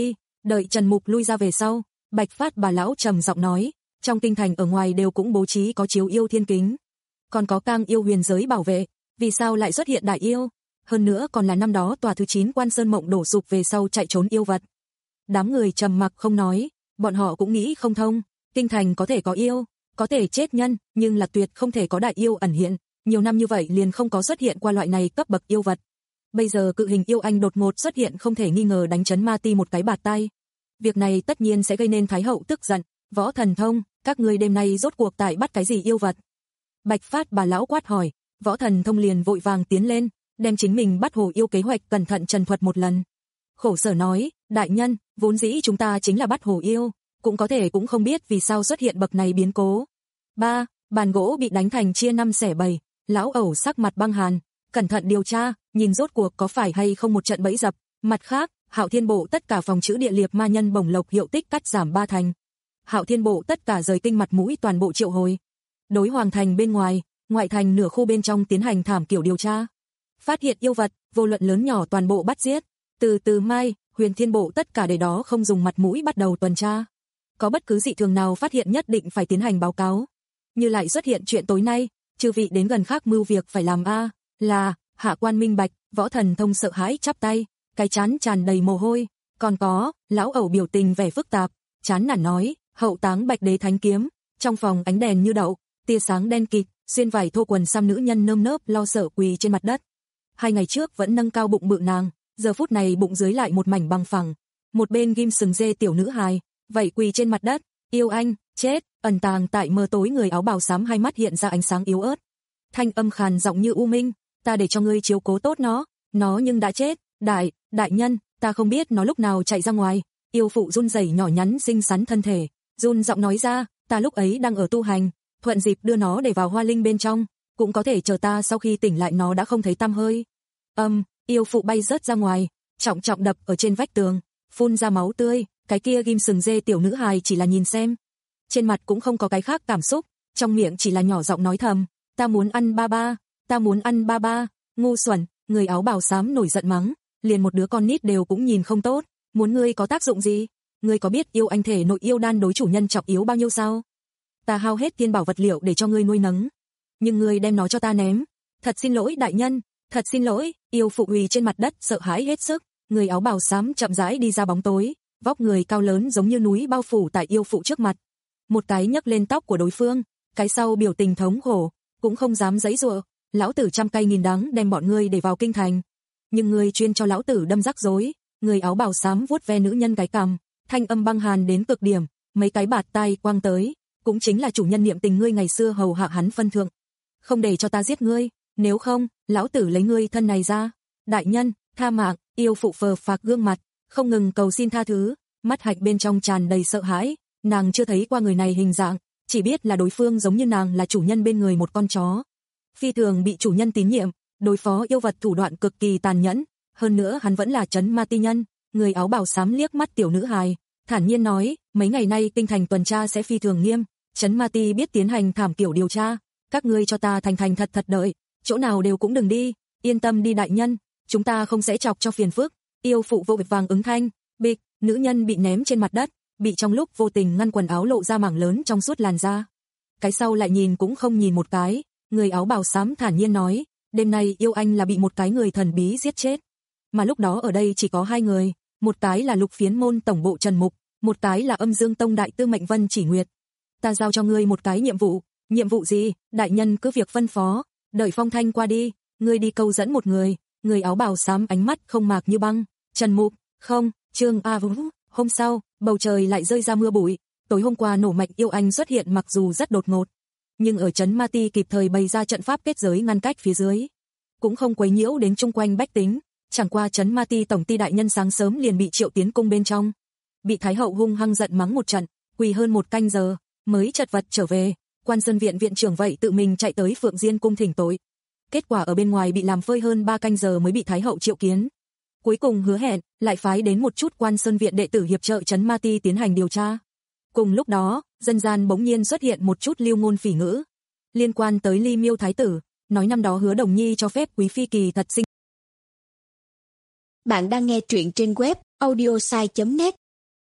Đợi Trần Mục lui ra về sau, Bạch Phát bà lão trầm giọng nói, trong kinh thành ở ngoài đều cũng bố trí có chiếu yêu thiên kính, còn có cang yêu huyền giới bảo vệ, vì sao lại xuất hiện đại yêu? Hơn nữa còn là năm đó tòa thứ chín Quan Sơn Mộng đổ sụp về sau chạy trốn yêu vật. Đám người trầm mặc không nói, bọn họ cũng nghĩ không thông, kinh thành có thể có yêu, có thể chết nhân, nhưng là tuyệt không thể có đại yêu ẩn hiện, nhiều năm như vậy liền không có xuất hiện qua loại này cấp bậc yêu vật. Bây giờ cự hình yêu anh đột ngột xuất hiện không thể nghi ngờ đánh chấn Ma Ti một cái bạt tay. Việc này tất nhiên sẽ gây nên Thái hậu tức giận, Võ Thần Thông, các ngươi đêm nay rốt cuộc tại bắt cái gì yêu vật? Bạch Phát bà lão quát hỏi, Võ Thần Thông liền vội vàng tiến lên, đem chính mình bắt hồ yêu kế hoạch cẩn thận trần thuật một lần. Khổ sở nói, đại nhân, vốn dĩ chúng ta chính là bắt hồ yêu, cũng có thể cũng không biết vì sao xuất hiện bậc này biến cố. Ba, bàn gỗ bị đánh thành chia năm xẻ bảy, lão ẩu sắc mặt băng hàn, cẩn thận điều tra, nhìn rốt cuộc có phải hay không một trận bẫy dập. Mặt khác, Hạo Thiên Bộ tất cả phòng chữ địa liệt ma nhân bổng lộc hiệu tích cắt giảm ba thành. Hạo Thiên Bộ tất cả rời kinh mặt mũi toàn bộ triệu hồi. Đối hoàng thành bên ngoài, ngoại thành nửa khu bên trong tiến hành thảm kiểu điều tra. Phát hiện yêu vật, vô luận lớn nhỏ toàn bộ bắt giết. Từ từ mai, Huyền Thiên Bộ tất cả để đó không dùng mặt mũi bắt đầu tuần tra. Có bất cứ dị thường nào phát hiện nhất định phải tiến hành báo cáo. Như lại xuất hiện chuyện tối nay, chư vị đến gần khác mưu việc phải làm a, là Hạ Quan minh bạch. Võ Thần Thông sợ hãi chắp tay, cái trán tràn đầy mồ hôi, còn có, lão ẩu biểu tình vẻ phức tạp, chán nản nói, hậu táng Bạch Đế Thánh Kiếm, trong phòng ánh đèn như đậu, tia sáng đen kịt, xuyên vải thô quần xăm nữ nhân nơm nớp lo sợ quỳ trên mặt đất. Hai ngày trước vẫn nâng cao bụng bự nàng, giờ phút này bụng dưới lại một mảnh bằng phẳng, một bên ghim sừng dê tiểu nữ hài, vậy quỳ trên mặt đất, yêu anh, chết, ẩn tàng tại mờ tối người áo bào xám hai mắt hiện ra ánh sáng yếu ớt. Thanh âm khàn giọng như u minh, ta để cho ngươi chiếu cố tốt nó, nó nhưng đã chết, đại, đại nhân, ta không biết nó lúc nào chạy ra ngoài. Yêu phụ run rẩy nhỏ nhắn xinh xắn thân thể, run giọng nói ra, ta lúc ấy đang ở tu hành, thuận dịp đưa nó để vào hoa linh bên trong, cũng có thể chờ ta sau khi tỉnh lại nó đã không thấy tăm hơi. Âm, um, yêu phụ bay rớt ra ngoài, trọng trọng đập ở trên vách tường, phun ra máu tươi, cái kia ghim sừng dê tiểu nữ hài chỉ là nhìn xem. Trên mặt cũng không có cái khác cảm xúc, trong miệng chỉ là nhỏ giọng nói thầm, ta muốn ăn ba ba, ta muốn ăn ba ba, ngu xuẩn, người áo bào xám nổi giận mắng, liền một đứa con nít đều cũng nhìn không tốt, muốn ngươi có tác dụng gì? Ngươi có biết yêu anh thể nội yêu đan đối chủ nhân trọng yếu bao nhiêu sao? Ta hao hết tiên bảo vật liệu để cho ngươi nuôi nấng, nhưng ngươi đem nó cho ta ném. Thật xin lỗi đại nhân, thật xin lỗi. Yêu phụ quỳ trên mặt đất sợ hãi hết sức, người áo bào xám chậm rãi đi ra bóng tối, vóc người cao lớn giống như núi bao phủ tại yêu phụ trước mặt. Một cái nhấc lên tóc của đối phương, cái sau biểu tình thống khổ, cũng không dám giãy giụa. Lão tử trăm cây nghìn đắng đem bọn ngươi để vào kinh thành, nhưng ngươi chuyên cho lão tử đâm rắc rối. Người áo bào xám vuốt ve nữ nhân cái cằm, thanh âm băng hàn đến cực điểm, mấy cái bạt tay quăng tới, cũng chính là chủ nhân niệm tình ngươi ngày xưa hầu hạ hắn phân thượng. Không để cho ta giết ngươi, nếu không, lão tử lấy ngươi thân này ra. Đại nhân, tha mạng. Yêu phụ phờ phạc gương mặt, không ngừng cầu xin tha thứ, mắt hạch bên trong tràn đầy sợ hãi, nàng chưa thấy qua người này hình dạng, chỉ biết là đối phương giống như nàng là chủ nhân bên người một con chó. Phi thường bị chủ nhân tín nhiệm, đối phó yêu vật thủ đoạn cực kỳ tàn nhẫn, hơn nữa hắn vẫn là trấn ma ti nhân. Người áo bào xám liếc mắt tiểu nữ hài, thản nhiên nói, mấy ngày nay kinh thành tuần tra sẽ phi thường nghiêm, trấn ma ti biết tiến hành thảm kiểu điều tra, các ngươi cho ta thành thành thật thật đợi, chỗ nào đều cũng đừng đi, yên tâm đi đại nhân, chúng ta không sẽ chọc cho phiền phức. Yêu phụ vội vàng ứng thanh, bịch, nữ nhân bị ném trên mặt đất, bị trong lúc vô tình ngăn quần áo lộ ra mảng lớn trong suốt làn da. Cái sau lại nhìn cũng không nhìn một cái, người áo bào xám thản nhiên nói, đêm nay yêu anh là bị một cái người thần bí giết chết. Mà lúc đó ở đây chỉ có hai người, một cái là Lục Phiến môn tổng bộ Trần Mục, một cái là Âm Dương tông đại tư mệnh Vân Chỉ Nguyệt. Ta giao cho ngươi một cái nhiệm vụ. Nhiệm vụ gì? Đại nhân cứ việc phân phó, đợi phong thanh qua đi, ngươi đi câu dẫn một người. Người áo bào xám ánh mắt không mạc như băng. Trần Mục, không, Trương A Vũ. Hôm sau, bầu trời lại rơi ra mưa bụi. Tối hôm qua nổ mạnh yêu anh xuất hiện mặc dù rất đột ngột, nhưng ở trấn Ma Ti kịp thời bày ra trận pháp kết giới ngăn cách phía dưới, cũng không quấy nhiễu đến chung quanh bách tính. Chẳng qua trấn Ma Ti tổng ty đại nhân sáng sớm liền bị triệu tiến cung bên trong, bị Thái hậu hung hăng giận mắng một trận, quỳ hơn một canh giờ mới chật vật trở về. Quan Sơn viện viện trưởng vậy tự mình chạy tới Phượng Diên cung thỉnh tội, kết quả ở bên ngoài bị làm phơi hơn ba canh giờ mới bị Thái hậu triệu kiến. Cuối cùng hứa hẹn lại phái đến một chút Quan Sơn viện đệ tử hiệp trợ trấn Ma Ti tiến hành điều tra. Cùng lúc đó, dân gian bỗng nhiên xuất hiện một chút lưu ngôn phỉ ngữ liên quan tới Ly Miêu thái tử, nói năm đó Hứa Đồng Nhi cho phép quý phi kỳ thật sinh. Bạn đang nghe truyện trên web audiosai chấm net.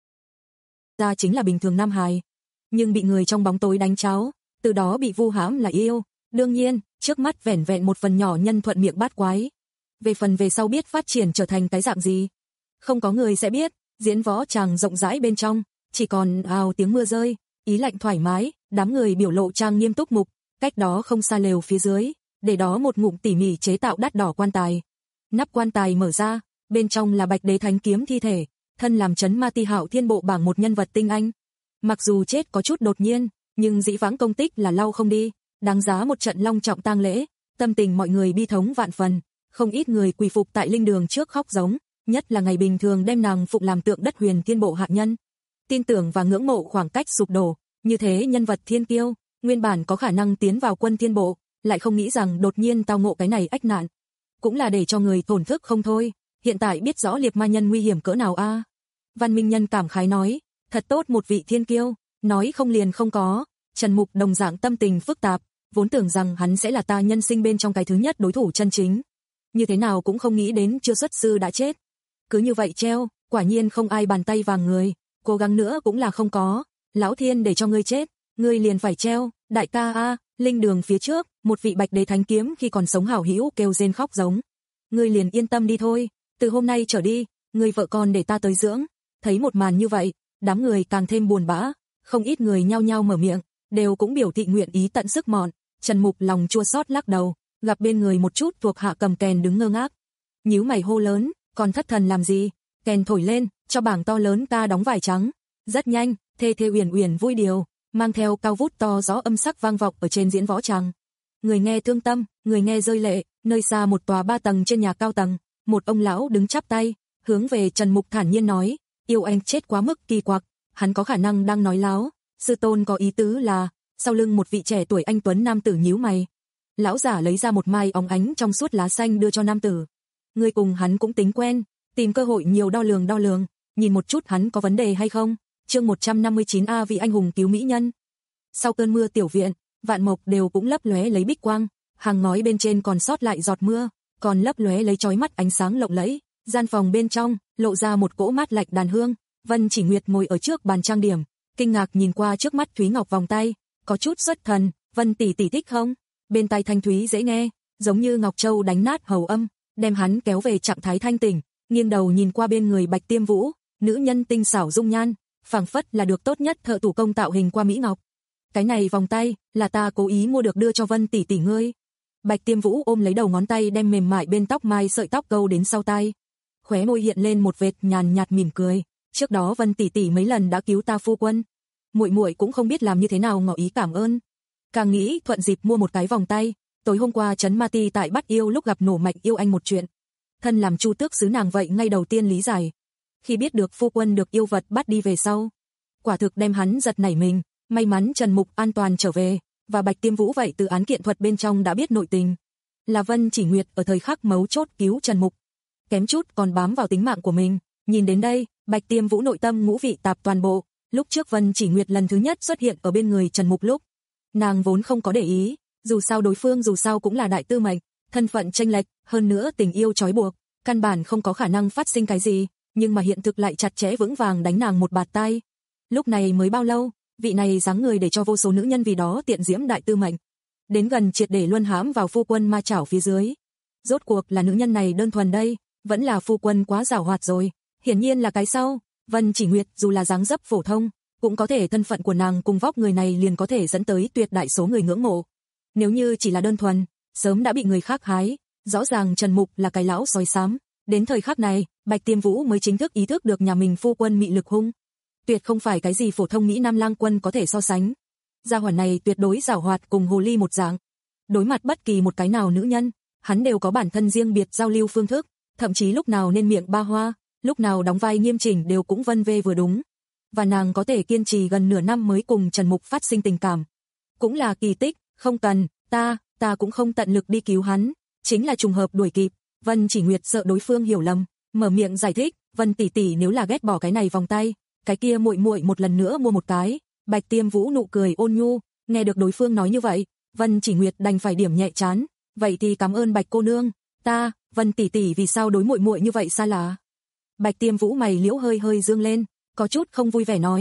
ta chính là bình thường nam hài, nhưng bị người trong bóng tối đánh cháo, từ đó bị vu hãm là yêu. Đương nhiên, trước mắt vẻn vẹn một phần nhỏ nhân thuận miệng bát quái. Về phần về sau biết phát triển trở thành cái dạng gì, không có người sẽ biết. Diễn võ tràng rộng rãi bên trong, chỉ còn ào tiếng mưa rơi, ý lạnh thoải mái, đám người biểu lộ trang nghiêm túc mục, cách đó không xa lều phía dưới, để đó một ngụm tỉ mỉ chế tạo đắt đỏ quan tài. Nắp quan tài mở ra, bên trong là Bạch Đế Thánh kiếm thi thể, thân làm trấn ma ti hạo thiên bộ bảng một nhân vật tinh anh. Mặc dù chết có chút đột nhiên, nhưng dĩ vãng công tích là lau không đi, đáng giá một trận long trọng tang lễ, tâm tình mọi người bi thống vạn phần, không ít người quỳ phục tại linh đường trước khóc giống, nhất là ngày bình thường đem nàng phụng làm tượng đất huyền thiên bộ hạ nhân. Tin tưởng và ngưỡng mộ khoảng cách sụp đổ, như thế nhân vật thiên kiêu, nguyên bản có khả năng tiến vào quân thiên bộ, lại không nghĩ rằng đột nhiên tao ngộ cái này ách nạn. Cũng là để cho người thổn thức không thôi, hiện tại biết rõ liệt ma nhân nguy hiểm cỡ nào a. À. Văn Minh Nhân cảm khái nói, thật tốt một vị thiên kiêu, nói không liền không có. Trần Mục đồng dạng tâm tình phức tạp, vốn tưởng rằng hắn sẽ là ta nhân sinh bên trong cái thứ nhất đối thủ chân chính. Như thế nào cũng không nghĩ đến chưa xuất sư đã chết. Cứ như vậy treo, quả nhiên không ai bàn tay vàng người, cố gắng nữa cũng là không có. Lão Thiên để cho ngươi chết, ngươi liền phải treo, đại ca a, linh đường phía trước, một vị Bạch Đế Thánh kiếm khi còn sống hảo hữu kêu rên khóc giống. Ngươi liền yên tâm đi thôi, từ hôm nay trở đi, ngươi vợ con để ta tới dưỡng. Thấy một màn như vậy, đám người càng thêm buồn bã, không ít người nhao nhao mở miệng, đều cũng biểu thị nguyện ý tận sức mọn. Trần Mục lòng chua xót lắc đầu, gặp bên người một chút thuộc hạ cầm kèn đứng ngơ ngác. Nhíu mày hô lớn, còn thất thần làm gì? Kèn thổi lên, cho bảng to lớn ta đóng vải trắng. Rất nhanh, thê thê uyển uyển vui điều, mang theo cao vút to gió âm sắc vang vọng ở trên diễn võ tràng. Người nghe thương tâm, người nghe rơi lệ, nơi xa một tòa ba tầng trên nhà cao tầng, một ông lão đứng chắp tay, hướng về Trần Mục thản nhiên nói, yêu anh chết quá mức kỳ quặc, hắn có khả năng đang nói láo, sư tôn có ý tứ là, sau lưng một vị trẻ tuổi anh tuấn nam tử nhíu mày. Lão giả lấy ra một mai óng ánh trong suốt lá xanh đưa cho nam tử. Người cùng hắn cũng tính quen, tìm cơ hội nhiều đo lường đo lường, nhìn một chút hắn có vấn đề hay không. Chương một trăm năm mươi chín A vị anh hùng cứu mỹ nhân. Sau cơn mưa tiểu viện, vạn mộc đều cũng lấp lóe lấy bích quang, hàng ngói bên trên còn sót lại giọt mưa, còn lấp lóe lấy chói mắt ánh sáng lộng lẫy. Gian phòng bên trong lộ ra một cỗ mát lạnh đàn hương. Vân Chỉ Nguyệt ngồi ở trước bàn trang điểm, kinh ngạc nhìn qua trước mắt Thúy Ngọc vòng tay, có chút xuất thần. Vân tỷ tỷ thích không? Bên tai thanh thúy dễ nghe, giống như ngọc châu đánh nát hầu âm, đem hắn kéo về trạng thái thanh tỉnh. Nghiêng đầu nhìn qua bên người Bạch Tiêm Vũ, nữ nhân tinh xảo dung nhan, phảng phất là được tốt nhất thợ thủ công tạo hình qua mỹ ngọc. Cái này vòng tay là ta cố ý mua được đưa cho Vân tỷ tỷ ngươi. Bạch Tiêm Vũ ôm lấy đầu ngón tay đem mềm mại bên tóc mai sợi tóc câu đến sau tay, khóe môi hiện lên một vệt nhàn nhạt mỉm cười. Trước đó Vân tỷ tỷ mấy lần đã cứu ta phu quân, muội muội cũng không biết làm như thế nào ngỏ ý cảm ơn. Càng nghĩ thuận dịp mua một cái vòng tay. Tối hôm qua trấn ma ti tại bắt yêu lúc gặp nổ mạch yêu anh một chuyện, thân làm chu tước sứ nàng vậy ngay đầu tiên lý giải. Khi biết được phu quân được yêu vật bắt đi về sau, quả thực đem hắn giật nảy mình. May mắn Trần Mục an toàn trở về, và Bạch Tiêm Vũ vậy từ án kiện thuật bên trong đã biết nội tình, là Vân Chỉ Nguyệt ở thời khắc mấu chốt cứu Trần Mục, kém chút còn bám vào tính mạng của mình. Nhìn đến đây, Bạch Tiêm Vũ nội tâm ngũ vị tạp toàn bộ. Lúc trước Vân Chỉ Nguyệt lần thứ nhất xuất hiện ở bên người Trần Mục lúc, nàng vốn không có để ý, dù sao đối phương dù sao cũng là đại tư mệnh, thân phận chênh lệch, hơn nữa tình yêu trói buộc, căn bản không có khả năng phát sinh cái gì, nhưng mà hiện thực lại chặt chẽ vững vàng đánh nàng một bạt tay. Lúc này mới bao lâu, vị này dáng người để cho vô số nữ nhân vì đó tiện diễm đại tư mệnh, đến gần triệt để luân hãm vào phu quân ma chảo phía dưới. Rốt cuộc là nữ nhân này đơn thuần đây, vẫn là phu quân quá giảo hoạt rồi. Hiển nhiên là cái sau. Vân Chỉ Nguyệt dù là dáng dấp phổ thông, cũng có thể thân phận của nàng cùng vóc người này liền có thể dẫn tới tuyệt đại số người ngưỡng mộ. Nếu như chỉ là đơn thuần, sớm đã bị người khác hái. Rõ ràng Trần Mục là cái lão sói xám. Đến thời khắc này, Bạch Tiêm Vũ mới chính thức ý thức được nhà mình phu quân mị lực hung, tuyệt không phải cái gì phổ thông mỹ nam lang quân có thể so sánh. Gia hỏa này tuyệt đối giảo hoạt cùng hồ ly một dạng. Đối mặt bất kỳ một cái nào nữ nhân, hắn đều có bản thân riêng biệt giao lưu phương thức, thậm chí lúc nào nên miệng ba hoa, lúc nào đóng vai nghiêm chỉnh đều cũng vân vê vừa đúng. Và nàng có thể kiên trì gần nửa năm mới cùng Trần Mục phát sinh tình cảm, cũng là kỳ tích. Không cần, ta, ta cũng không tận lực đi cứu hắn, chính là trùng hợp đuổi kịp. Vân Chỉ Nguyệt sợ đối phương hiểu lầm, mở miệng giải thích, Vân tỷ tỷ nếu là ghét bỏ cái này vòng tay, cái kia muội muội một lần nữa mua một cái. Bạch Tiêm Vũ nụ cười ôn nhu, nghe được đối phương nói như vậy, Vân Chỉ Nguyệt đành phải điểm nhẹ trán, vậy thì cảm ơn Bạch cô nương, ta, Vân tỷ tỷ vì sao đối muội muội như vậy xa lạ? Bạch Tiêm Vũ mày liễu hơi hơi dương lên, có chút không vui vẻ nói,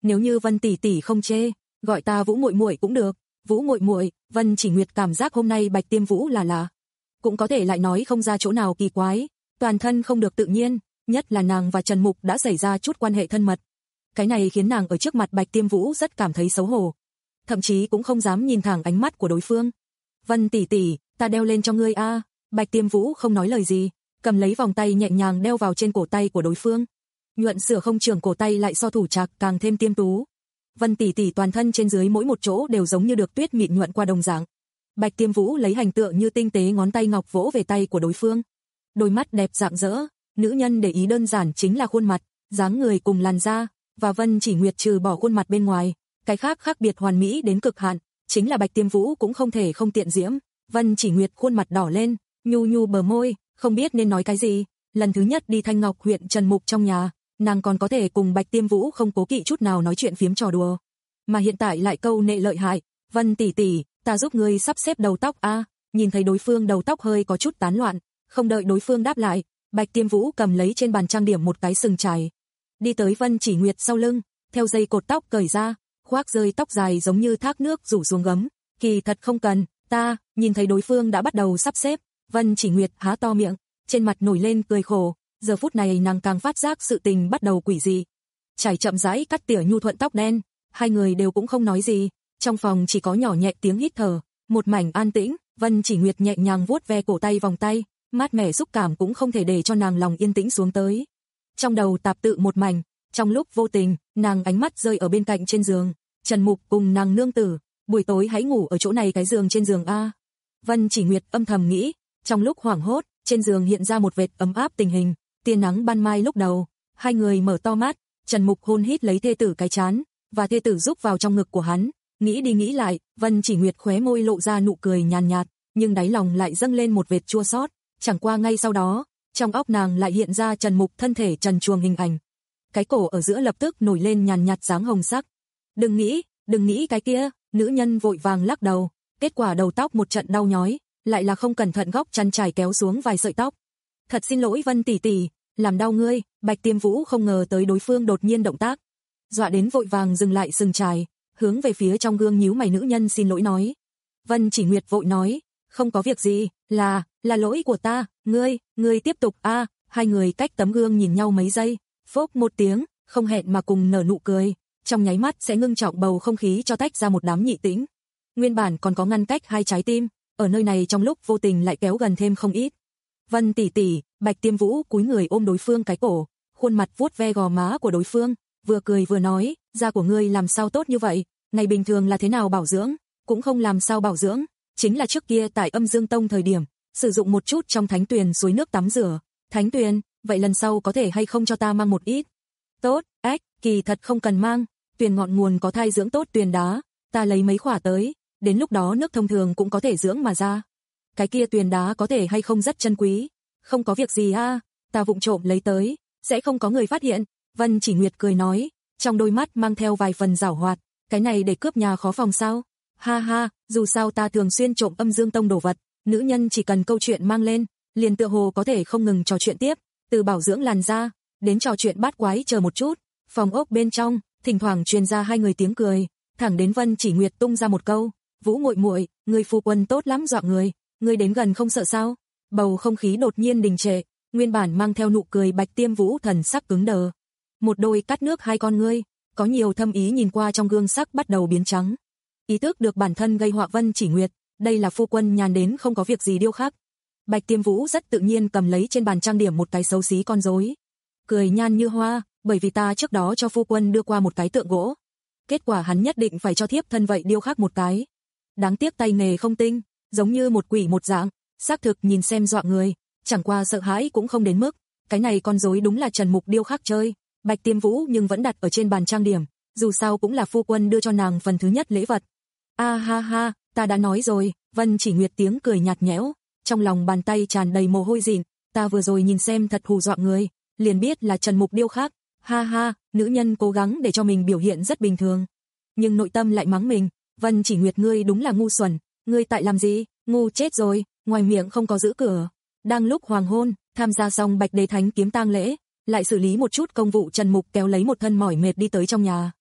nếu như Vân tỷ tỷ không chê, gọi ta Vũ muội muội cũng được. Vũ muội muội, Vân Chỉ Nguyệt cảm giác hôm nay Bạch Tiêm Vũ là là, cũng có thể lại nói không ra chỗ nào kỳ quái, toàn thân không được tự nhiên, nhất là nàng và Trần Mục đã xảy ra chút quan hệ thân mật. Cái này khiến nàng ở trước mặt Bạch Tiêm Vũ rất cảm thấy xấu hổ, thậm chí cũng không dám nhìn thẳng ánh mắt của đối phương. Vân tỷ tỷ, ta đeo lên cho ngươi a. Bạch Tiêm Vũ không nói lời gì, cầm lấy vòng tay nhẹ nhàng đeo vào trên cổ tay của đối phương. Nhuận sửa không trưởng cổ tay lại so thủ trạc càng thêm tiêm tú. Vân tỷ tỷ toàn thân trên dưới mỗi một chỗ đều giống như được tuyết mịn nhuận qua đồng dạng. Bạch Tiêm Vũ lấy hành tượng như tinh tế ngón tay ngọc vỗ về tay của đối phương. Đôi mắt đẹp rạng rỡ, nữ nhân để ý đơn giản chính là khuôn mặt, dáng người cùng làn da, và Vân Chỉ Nguyệt trừ bỏ khuôn mặt bên ngoài, cái khác khác biệt hoàn mỹ đến cực hạn, chính là Bạch Tiêm Vũ cũng không thể không tiện diễm. Vân Chỉ Nguyệt khuôn mặt đỏ lên, nhu nhu bờ môi, không biết nên nói cái gì. Lần thứ nhất đi Thanh Ngọc huyện Trần Mục trong nhà, nàng còn có thể cùng Bạch Tiêm Vũ không cố kỵ chút nào nói chuyện phiếm trò đùa, mà hiện tại lại câu nệ lợi hại. Vân tỷ tỷ, ta giúp ngươi sắp xếp đầu tóc a. Nhìn thấy đối phương đầu tóc hơi có chút tán loạn, không đợi đối phương đáp lại, Bạch Tiêm Vũ cầm lấy trên bàn trang điểm một cái sừng chải, đi tới Vân Chỉ Nguyệt sau lưng, theo dây cột tóc cởi ra, khoác rơi tóc dài giống như thác nước rủ xuống gấm. Kỳ thật không cần, ta. Nhìn thấy đối phương đã bắt đầu sắp xếp, Vân Chỉ Nguyệt há to miệng, trên mặt nổi lên cười khổ. Giờ phút này nàng càng phát giác sự tình bắt đầu quỷ dị. Chải chậm rãi cắt tỉa nhu thuận tóc đen, hai người đều cũng không nói gì, trong phòng chỉ có nhỏ nhẹ tiếng hít thở, một mảnh an tĩnh. Vân Chỉ Nguyệt nhẹ nhàng vuốt ve cổ tay vòng tay, mát mẻ xúc cảm cũng không thể để cho nàng lòng yên tĩnh xuống tới. Trong đầu tạp tự một mảnh, trong lúc vô tình, nàng ánh mắt rơi ở bên cạnh trên giường, Trần Mục cùng nàng nương tử, buổi tối hãy ngủ ở chỗ này cái giường trên giường a. Vân Chỉ Nguyệt âm thầm nghĩ, trong lúc hoảng hốt, trên giường hiện ra một vệt ấm áp tình hình, tia nắng ban mai lúc đầu, hai người mở to mắt, Trần Mục hôn hít lấy thê tử cái trán, và thê tử rúc vào trong ngực của hắn. Nghĩ đi nghĩ lại, Vân Chỉ Nguyệt khóe môi lộ ra nụ cười nhàn nhạt, nhưng đáy lòng lại dâng lên một vệt chua xót. Chẳng qua ngay sau đó, trong óc nàng lại hiện ra Trần Mục thân thể trần truồng hình ảnh. Cái cổ ở giữa lập tức nổi lên nhàn nhạt dáng hồng sắc. Đừng nghĩ, đừng nghĩ cái kia. Nữ nhân vội vàng lắc đầu, kết quả đầu tóc một trận đau nhói, lại là không cẩn thận góc chăn trải kéo xuống vài sợi tóc. Thật xin lỗi Vân tỷ tỷ, làm đau ngươi. Bạch Tiêm Vũ không ngờ tới đối phương đột nhiên động tác, dọa đến vội vàng dừng lại sừng chải, hướng về phía trong gương nhíu mày nữ nhân xin lỗi nói. Vân Chỉ Nguyệt vội nói, không có việc gì, là, là lỗi của ta, ngươi, ngươi tiếp tục a. Hai người cách tấm gương nhìn nhau mấy giây, phốc một tiếng, không hẹn mà cùng nở nụ cười, trong nháy mắt sẽ ngưng trọng bầu không khí cho tách ra một đám nhị tĩnh. Nguyên bản còn có ngăn cách hai trái tim, ở nơi này trong lúc vô tình lại kéo gần thêm không ít. Vân tỷ tỷ, Bạch Tiêm Vũ cúi người ôm đối phương cái cổ, khuôn mặt vuốt ve gò má của đối phương, vừa cười vừa nói, da của ngươi làm sao tốt như vậy, ngày bình thường là thế nào bảo dưỡng, cũng không làm sao bảo dưỡng, chính là trước kia tại Âm Dương Tông thời điểm, sử dụng một chút trong thánh tuyền suối nước tắm rửa. Thánh tuyền, vậy lần sau có thể hay không cho ta mang một ít? Tốt, ếch, kỳ thật không cần mang, tuyền ngọn nguồn có thai dưỡng tốt tuyền đá, ta lấy mấy khỏa tới, đến lúc đó nước thông thường cũng có thể dưỡng mà ra. Cái kia tuyền đá có thể hay không rất chân quý? Không có việc gì a, ta vụng trộm lấy tới, sẽ không có người phát hiện. Vân Chỉ Nguyệt cười nói, trong đôi mắt mang theo vài phần giảo hoạt, cái này để cướp nhà khó phòng sao? Ha ha, dù sao ta thường xuyên trộm Âm Dương Tông đồ vật, nữ nhân chỉ cần câu chuyện mang lên, liền tựa hồ có thể không ngừng trò chuyện tiếp, từ bảo dưỡng làn da, đến trò chuyện bát quái chờ một chút. Phòng ốc bên trong, thỉnh thoảng truyền ra hai người tiếng cười, thẳng đến Vân Chỉ Nguyệt tung ra một câu, Vũ muội muội, người phu quân tốt lắm dọa người, ngươi đến gần không sợ sao? Bầu không khí đột nhiên đình trệ, nguyên bản mang theo nụ cười Bạch Tiêm Vũ thần sắc cứng đờ. Một đôi cắt nước hai con ngươi, có nhiều thâm ý nhìn qua trong gương sắc bắt đầu biến trắng. Ý thức được bản thân gây họa Vân Chỉ Nguyệt, đây là phu quân nhàn đến không có việc gì điêu khắc. Bạch Tiêm Vũ rất tự nhiên cầm lấy trên bàn trang điểm một cái xấu xí con rối, cười nhan như hoa, bởi vì ta trước đó cho phu quân đưa qua một cái tượng gỗ, kết quả hắn nhất định phải cho thiếp thân vậy điêu khắc một cái. Đáng tiếc tay nghề không tinh, giống như một quỷ một dạng, xác thực nhìn xem dọa người, chẳng qua sợ hãi cũng không đến mức. Cái này con rối đúng là Trần Mục điêu khắc chơi, Bạch Tiêm Vũ nhưng vẫn đặt ở trên bàn trang điểm, dù sao cũng là phu quân đưa cho nàng phần thứ nhất lễ vật. A ha ha, ta đã nói rồi. Vân Chỉ Nguyệt tiếng cười nhạt nhẽo, trong lòng bàn tay tràn đầy mồ hôi dịn, ta vừa rồi nhìn xem thật hù dọa người, liền biết là Trần Mục điêu khắc. Ha ha, nữ nhân cố gắng để cho mình biểu hiện rất bình thường, nhưng nội tâm lại mắng mình, Vân Chỉ Nguyệt ngươi đúng là ngu xuẩn, ngươi tại làm gì, ngu chết rồi, ngoài miệng không có giữ cửa. Đang lúc hoàng hôn, tham gia xong Bạch Đế Thánh kiếm tang lễ, lại xử lý một chút công vụ, Trần Mục kéo lấy một thân mỏi mệt đi tới trong nhà.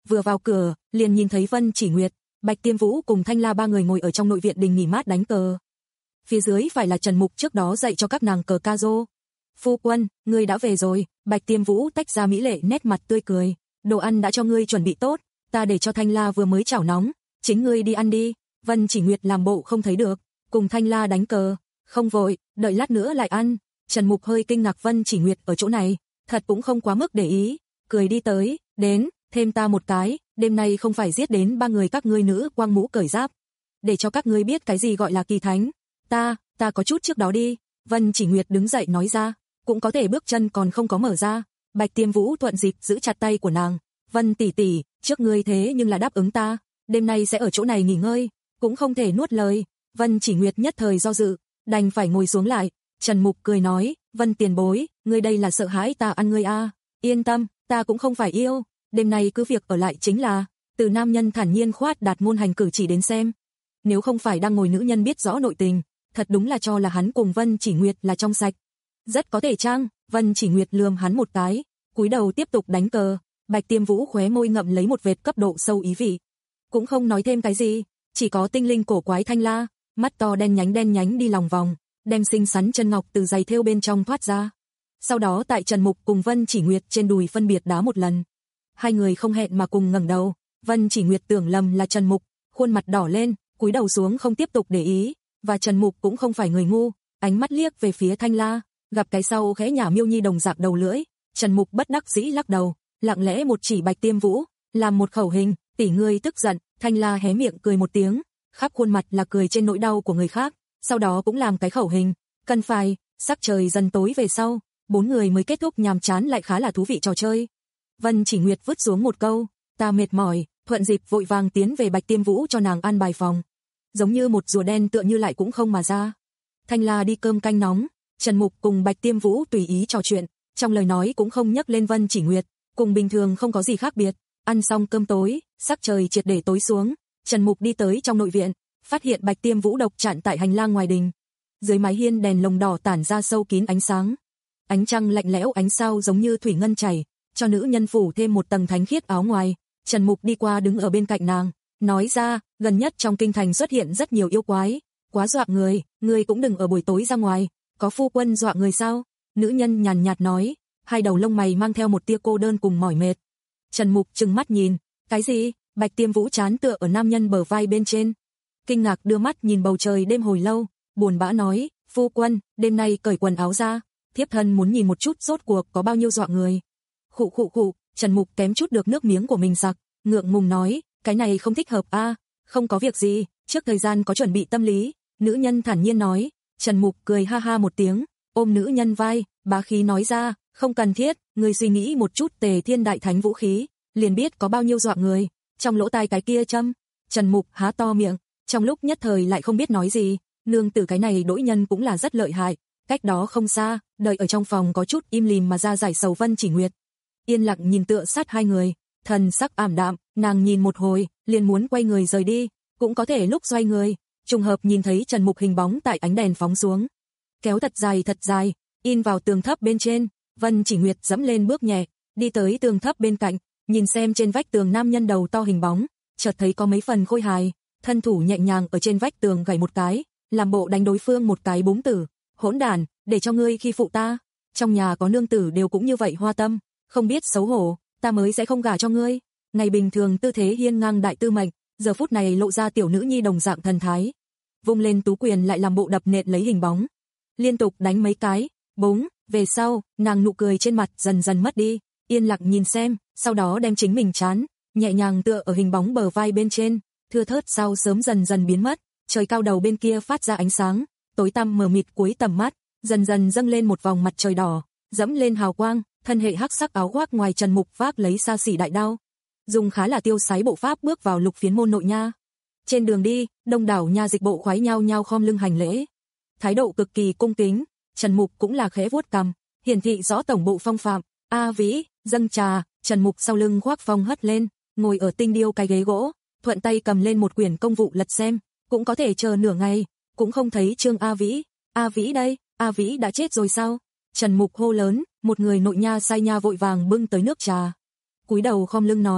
vừa vào cửa, liền nhìn thấy Vân Chỉ Nguyệt, Bạch Tiêm Vũ cùng Thanh La ba người ngồi ở trong nội viện đình nghỉ mát đánh cờ. Phía dưới phải là Trần Mục trước đó dạy cho các nàng cờ ca rô. Phu quân, ngươi đã về rồi, Bạch Tiêm Vũ tách ra mỹ lệ nét mặt tươi cười, đồ ăn đã cho ngươi chuẩn bị tốt, ta để cho Thanh La vừa mới chảo nóng, chính ngươi đi ăn đi. Vân Chỉ Nguyệt làm bộ không thấy được, cùng Thanh La đánh cờ, không vội, đợi lát nữa lại ăn. Trần Mục hơi kinh ngạc Vân Chỉ Nguyệt ở chỗ này, thật cũng không quá mức để ý, cười đi tới, đến, thêm ta một cái, đêm nay không phải giết đến ba người các ngươi nữ quang mũ cởi giáp, để cho các ngươi biết cái gì gọi là kỳ thánh. Ta, ta có chút trước đó đi. Vân Chỉ Nguyệt đứng dậy nói ra, cũng có thể bước chân còn không có mở ra. Bạch Tiêm Vũ thuận dịp giữ chặt tay của nàng, Vân tỷ tỷ, trước ngươi thế nhưng là đáp ứng ta, đêm nay sẽ ở chỗ này nghỉ ngơi, cũng không thể nuốt lời. Vân Chỉ Nguyệt nhất thời do dự, đành phải ngồi xuống lại. Trần Mục cười nói, Vân tiền bối, ngươi đây là sợ hãi ta ăn ngươi a? Yên tâm, ta cũng không phải yêu, đêm nay cứ việc ở lại chính là. Từ nam nhân thản nhiên khoát đạt ngôn hành cử chỉ đến xem, nếu không phải đang ngồi nữ nhân biết rõ nội tình, thật đúng là cho là hắn cùng Vân Chỉ Nguyệt là trong sạch. Rất có thể chăng? Vân Chỉ Nguyệt lườm hắn một cái, cúi đầu tiếp tục đánh cờ. Bạch Tiêm Vũ khóe môi ngậm lấy một vệt cấp độ sâu ý vị, cũng không nói thêm cái gì, chỉ có tinh linh cổ quái Thanh La, mắt to đen nhánh đen nhánh đi lòng vòng, đem xinh xắn chân ngọc từ giày thêu bên trong thoát ra. Sau đó tại Trần Mục cùng Vân Chỉ Nguyệt trên đùi phân biệt đá một lần. Hai người không hẹn mà cùng ngẩng đầu, Vân Chỉ Nguyệt tưởng lầm là Trần Mục, khuôn mặt đỏ lên, cúi đầu xuống không tiếp tục để ý, và Trần Mục cũng không phải người ngu, ánh mắt liếc về phía Thanh La, gặp cái sau khẽ nhả miêu nhi đồng dạng đầu lưỡi, Trần Mục bất đắc dĩ lắc đầu, lặng lẽ một chỉ Bạch Tiêm Vũ, làm một khẩu hình, tỷ ngươi tức giận. Thanh La hé miệng cười một tiếng, khắp khuôn mặt là cười trên nỗi đau của người khác, sau đó cũng làm cái khẩu hình, cần phải. Sắc trời dần tối về sau, bốn người mới kết thúc nhàm chán lại khá là thú vị trò chơi. Vân Chỉ Nguyệt vứt xuống một câu, ta mệt mỏi, thuận dịp vội vàng tiến về Bạch Tiêm Vũ cho nàng an bài phòng, giống như một rùa đen tựa như lại cũng không mà ra. Thanh La đi cơm canh nóng, Trần Mục cùng Bạch Tiêm Vũ tùy ý trò chuyện, trong lời nói cũng không nhắc lên Vân Chỉ Nguyệt, cùng bình thường không có gì khác biệt. Ăn xong cơm tối, sắc trời triệt để tối xuống, Trần Mục đi tới trong nội viện, phát hiện Bạch Tiêm Vũ độc trạng tại hành lang ngoài đình. Dưới mái hiên đèn lồng đỏ tản ra sâu kín ánh sáng, ánh trăng lạnh lẽo ánh sao giống như thủy ngân chảy, cho nữ nhân phủ thêm một tầng thánh khiết áo ngoài. Trần Mục đi qua đứng ở bên cạnh nàng, nói ra, gần nhất trong kinh thành xuất hiện rất nhiều yêu quái, quá dọa người, ngươi cũng đừng ở buổi tối ra ngoài, có phu quân dọa người sao? Nữ nhân nhàn nhạt nói, hai đầu lông mày mang theo một tia cô đơn cùng mỏi mệt. Trần Mục trừng mắt nhìn, cái gì? Bạch Tiêm Vũ chán tựa ở nam nhân bờ vai bên trên, kinh ngạc đưa mắt nhìn bầu trời đêm hồi lâu, buồn bã nói, phu quân, đêm nay cởi quần áo ra, thiếp thân muốn nhìn một chút rốt cuộc có bao nhiêu dọa người. Khụ khụ khụ, Trần Mục kém chút được nước miếng của mình sặc, ngượng ngùng nói, cái này không thích hợp a, không có việc gì, trước thời gian có chuẩn bị tâm lý. Nữ nhân thản nhiên nói. Trần Mục cười ha ha một tiếng, ôm nữ nhân vai, bá khí nói ra, không cần thiết, ngươi suy nghĩ một chút Tề Thiên Đại Thánh vũ khí, liền biết có bao nhiêu dọa người. Trong lỗ tai cái kia châm. Trần Mục há to miệng, trong lúc nhất thời lại không biết nói gì, nương tử cái này đỗi nhân cũng là rất lợi hại. Cách đó không xa, đợi ở trong phòng có chút im lìm mà ra giải sầu Vân Chỉ Nguyệt, yên lặng nhìn tựa sát hai người, thần sắc ảm đạm, nàng nhìn một hồi, liền muốn quay người rời đi, cũng có thể lúc xoay người, trùng hợp nhìn thấy Trần Mục hình bóng tại ánh đèn phóng xuống, kéo thật dài thật dài, in vào tường thấp bên trên. Vân Chỉ Nguyệt dẫm lên bước nhẹ, đi tới tường thấp bên cạnh, nhìn xem trên vách tường nam nhân đầu to hình bóng, chợt thấy có mấy phần khôi hài, thân thủ nhẹ nhàng ở trên vách tường gảy một cái, làm bộ đánh đối phương một cái búng tử, hỗn đản, để cho ngươi khi phụ ta, trong nhà có nương tử đều cũng như vậy hoa tâm, không biết xấu hổ, ta mới sẽ không gả cho ngươi. Ngày bình thường tư thế hiên ngang đại tư mệnh, giờ phút này lộ ra tiểu nữ nhi đồng dạng thần thái, vung lên tú quyền lại làm bộ đập nện lấy hình bóng, liên tục đánh mấy cái, búng, về sau, nàng nụ cười trên mặt dần dần mất đi, yên lặng nhìn xem, sau đó đem chính mình chán, nhẹ nhàng tựa ở hình bóng bờ vai bên trên, thưa thớt sau sớm dần dần biến mất, trời cao đầu bên kia phát ra ánh sáng, tối tăm mờ mịt cuối tầm mắt, dần dần dâng lên một vòng mặt trời đỏ, dẫm lên hào quang, thân hệ hắc sắc áo khoác ngoài Trần Mục vác lấy xa xỉ đại đao, dùng khá là tiêu sái bộ pháp bước vào Lục Phiến môn nội nha. Trên đường đi, đông đảo nha dịch bộ khoái nhau nhau khom lưng hành lễ, thái độ cực kỳ cung kính. Trần Mục cũng là khẽ vuốt cằm, hiển thị rõ tổng bộ phong phạm. A Vĩ, dâng trà. Trần Mục sau lưng khoác phong hất lên, ngồi ở tinh điêu cái ghế gỗ, thuận tay cầm lên một quyển công vụ lật xem, cũng có thể chờ nửa ngày, cũng không thấy Trương A Vĩ. A Vĩ đây, A Vĩ đã chết rồi sao? Trần Mục hô lớn, một người nội nha sai nha vội vàng bưng tới nước trà, cúi đầu khom lưng nói,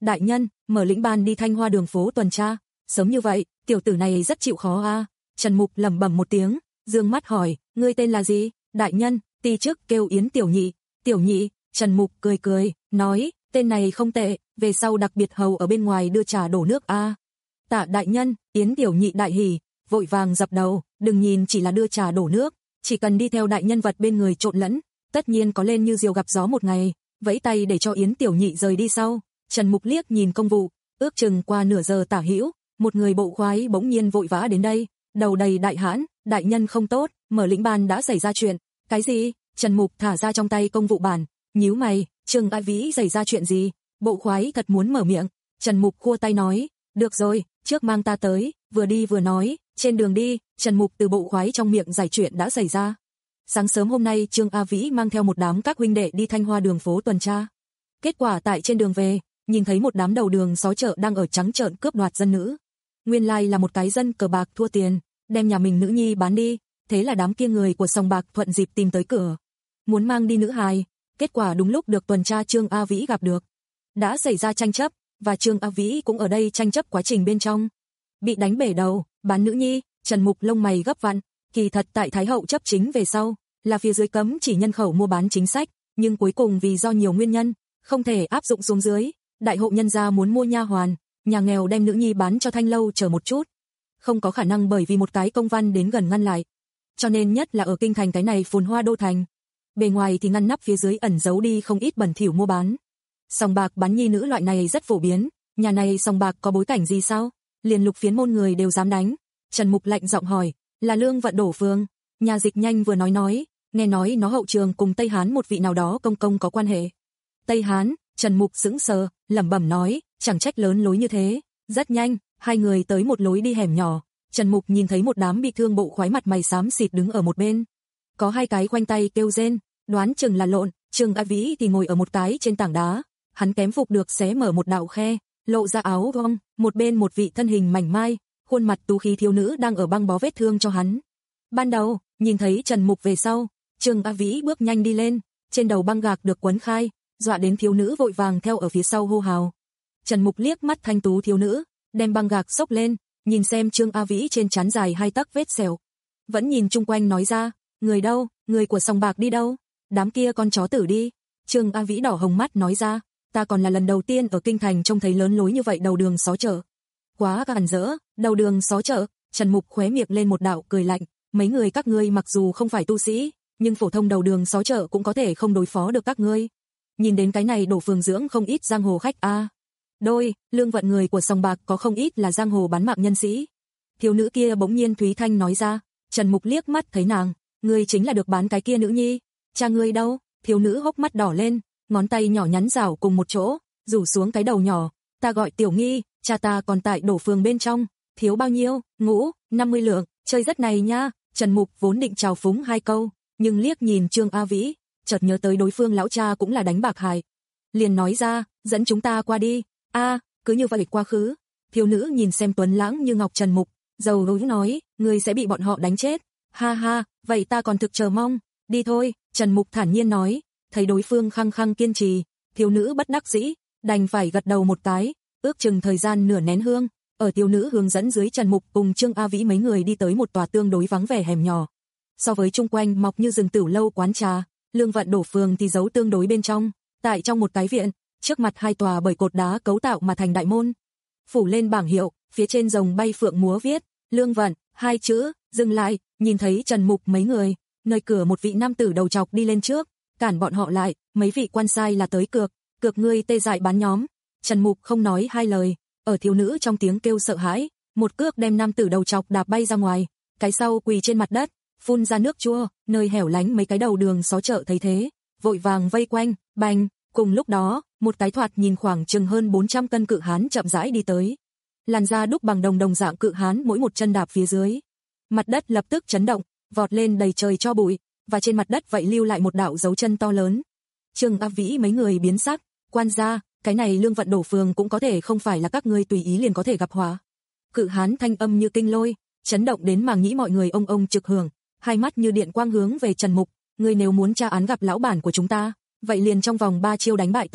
đại nhân, mở lĩnh ban đi Thanh Hoa đường phố tuần tra, sớm như vậy, tiểu tử này rất chịu khó a. Trần Mục lẩm bẩm một tiếng, dương mắt hỏi, ngươi tên là gì? Đại nhân, ti chức kêu Yến Tiểu Nhị. Tiểu Nhị, Trần Mục cười cười, nói, tên này không tệ, về sau đặc biệt hầu ở bên ngoài đưa trà đổ nước a. Tạ đại nhân, Yến Tiểu Nhị đại hỉ, vội vàng dập đầu, đừng nhìn chỉ là đưa trà đổ nước, chỉ cần đi theo đại nhân vật bên người trộn lẫn, tất nhiên có lên như diều gặp gió một ngày. Vẫy tay để cho Yến Tiểu Nhị rời đi sau, Trần Mục liếc nhìn công vụ, ước chừng qua nửa giờ tả hữu, một người bộ khoái bỗng nhiên vội vã đến đây, đầu đầy đại hãn, đại nhân không tốt, mở lĩnh ban đã xảy ra chuyện. Cái gì? Trần Mục thả ra trong tay công vụ bản, nhíu mày, Trương A Vĩ xảy ra chuyện gì? Bộ khoái thật muốn mở miệng, Trần Mục khua tay nói, được rồi, trước mang ta tới, vừa đi vừa nói, trên đường đi, Trần Mục từ bộ khoái trong miệng giải chuyện đã xảy ra. Sáng sớm hôm nay Trương A Vĩ mang theo một đám các huynh đệ đi Thanh Hoa đường phố tuần tra. Kết quả tại trên đường về, nhìn thấy một đám đầu đường xó chợ đang ở trắng trợn cướp đoạt dân nữ. Nguyên lai là một cái dân cờ bạc thua tiền, đem nhà mình nữ nhi bán đi, thế là đám kia người của sòng bạc thuận dịp tìm tới cửa, muốn mang đi nữ hài, kết quả đúng lúc được tuần tra Trương A Vĩ gặp được. Đã xảy ra tranh chấp, và Trương A Vĩ cũng ở đây tranh chấp quá trình bên trong. Bị đánh bể đầu, bán nữ nhi, Trần Mục lông mày gấp vặn, kỳ thật tại Thái Hậu chấp chính về sau, là phía dưới cấm chỉ nhân khẩu mua bán chính sách, nhưng cuối cùng vì do nhiều nguyên nhân, không thể áp dụng xuống dưới, đại hộ nhân gia muốn mua nha hoàn, nhà nghèo đem nữ nhi bán cho Thanh lâu chờ một chút. Không có khả năng bởi vì một cái công văn đến gần ngăn lại. Cho nên nhất là ở kinh thành cái này phồn hoa đô thành. Bề ngoài thì ngăn nắp phía dưới ẩn giấu đi không ít bẩn thỉu mua bán. Sòng bạc bán nhi nữ loại này rất phổ biến, nhà này sòng bạc có bối cảnh gì sao? Liền Lục Phiến môn người đều dám đánh. Trần Mục lạnh giọng hỏi, là Lương Vận đổ phương. Nhà dịch nhanh vừa nói nói, nghe nói nó hậu trường cùng Tây Hán một vị nào đó công công có quan hệ. Tây Hán, Trần Mục sững sờ, lẩm bẩm nói, chẳng trách lớn lối như thế. Rất nhanh, hai người tới một lối đi hẻm nhỏ, Trần Mục nhìn thấy một đám bị thương bộ khoái mặt mày xám xịt đứng ở một bên. Có hai cái khoanh tay kêu rên, đoán chừng là lộn, Trương A Vĩ thì ngồi ở một cái trên tảng đá, hắn kém phục được xé mở một đạo khe, lộ ra áo vong, một bên một vị thân hình mảnh mai, khuôn mặt tú khí thiếu nữ đang ở băng bó vết thương cho hắn. Ban đầu, nhìn thấy Trần Mục về sau, Trương A Vĩ bước nhanh đi lên, trên đầu băng gạc được quấn khai, dọa đến thiếu nữ vội vàng theo ở phía sau hô hào. Trần Mục liếc mắt thanh tú thiếu nữ, đem băng gạc xốc lên, nhìn xem Trương A Vĩ trên trán dài hai tấc vết sẹo, vẫn nhìn chung quanh nói ra, người đâu, người của sòng bạc đi đâu, đám kia con chó tử đi. Trương A Vĩ đỏ hồng mắt nói ra, ta còn là lần đầu tiên ở kinh thành trông thấy lớn lối như vậy đầu đường xó chợ. Quá càn rỡ, đầu đường xó chợ. Trần Mục khóe miệng lên một đạo cười lạnh, mấy người các ngươi mặc dù không phải tu sĩ, nhưng phổ thông đầu đường xó chợ cũng có thể không đối phó được các ngươi. Nhìn đến cái này đổ phường dưỡng không ít giang hồ khách a. À. Đôi, Lương Vận người của sòng bạc có không ít là giang hồ bán mạng nhân sĩ. Thiếu nữ kia bỗng nhiên Thúy Thanh nói ra, Trần Mục liếc mắt thấy nàng, ngươi chính là được bán cái kia nữ nhi, cha ngươi đâu? Thiếu nữ hốc mắt đỏ lên, ngón tay nhỏ nhắn rảo cùng một chỗ, rủ xuống cái đầu nhỏ, ta gọi Tiểu Nghi, cha ta còn tại đổ phường bên trong, thiếu bao nhiêu? Ngũ, năm mươi lượng, chơi rất này nha. Trần Mục vốn định chào phúng hai câu, nhưng liếc nhìn Trương A Vĩ, chợt nhớ tới đối phương lão cha cũng là đánh bạc hài, liền nói ra, dẫn chúng ta qua đi. A, à, cứ như vậy quá khứ. Thiếu nữ nhìn xem tuấn lãng như ngọc Trần Mục, dầu hứng nói, ngươi sẽ bị bọn họ đánh chết. Ha ha, vậy ta còn thực chờ mong. Đi thôi, Trần Mục thản nhiên nói, thấy đối phương khăng khăng kiên trì, thiếu nữ bất đắc dĩ, đành phải gật đầu một cái, ước chừng thời gian nửa nén hương, ở thiếu nữ hướng dẫn dưới Trần Mục cùng Trương A Vĩ mấy người đi tới một tòa tương đối vắng vẻ hẻm nhỏ. So với chung quanh mọc như rừng tửu lâu quán trà, Lương Vận đổ phường thì giấu tương đối bên trong, tại trong một cái viện, trước mặt hai tòa bởi cột đá cấu tạo mà thành đại môn. Phủ lên bảng hiệu, phía trên rồng bay phượng múa viết, Lương Vận, hai chữ, dừng lại, nhìn thấy Trần Mục mấy người, nơi cửa một vị nam tử đầu trọc đi lên trước, cản bọn họ lại, mấy vị quan sai là tới cược, cược ngươi tê dại bán nhóm. Trần Mục không nói hai lời, ở thiếu nữ trong tiếng kêu sợ hãi, một cước đem nam tử đầu trọc đạp bay ra ngoài, cái sau quỳ trên mặt đất, phun ra nước chua, nơi hẻo lánh mấy cái đầu đường xó chợ thấy thế, vội vàng vây quanh, bành, cùng lúc đó, một cái thoạt nhìn khoảng chừng hơn bốn trăm cân cự hán chậm rãi đi tới. Làn da đúc bằng đồng đồng dạng cự hán mỗi một chân đạp phía dưới, mặt đất lập tức chấn động, vọt lên đầy trời cho bụi, và trên mặt đất vậy lưu lại một đạo dấu chân to lớn. Trương A Vĩ mấy người biến sắc, quan gia, cái này Lương Vận đổ phường cũng có thể không phải là các ngươi tùy ý liền có thể gặp họa. Cự hán thanh âm như kinh lôi, chấn động đến màng nhĩ mọi người ông ông trực hưởng, hai mắt như điện quang hướng về Trần Mục, ngươi nếu muốn tra án gặp lão bản của chúng ta, vậy liền trong vòng ba chiêu đánh bại ta.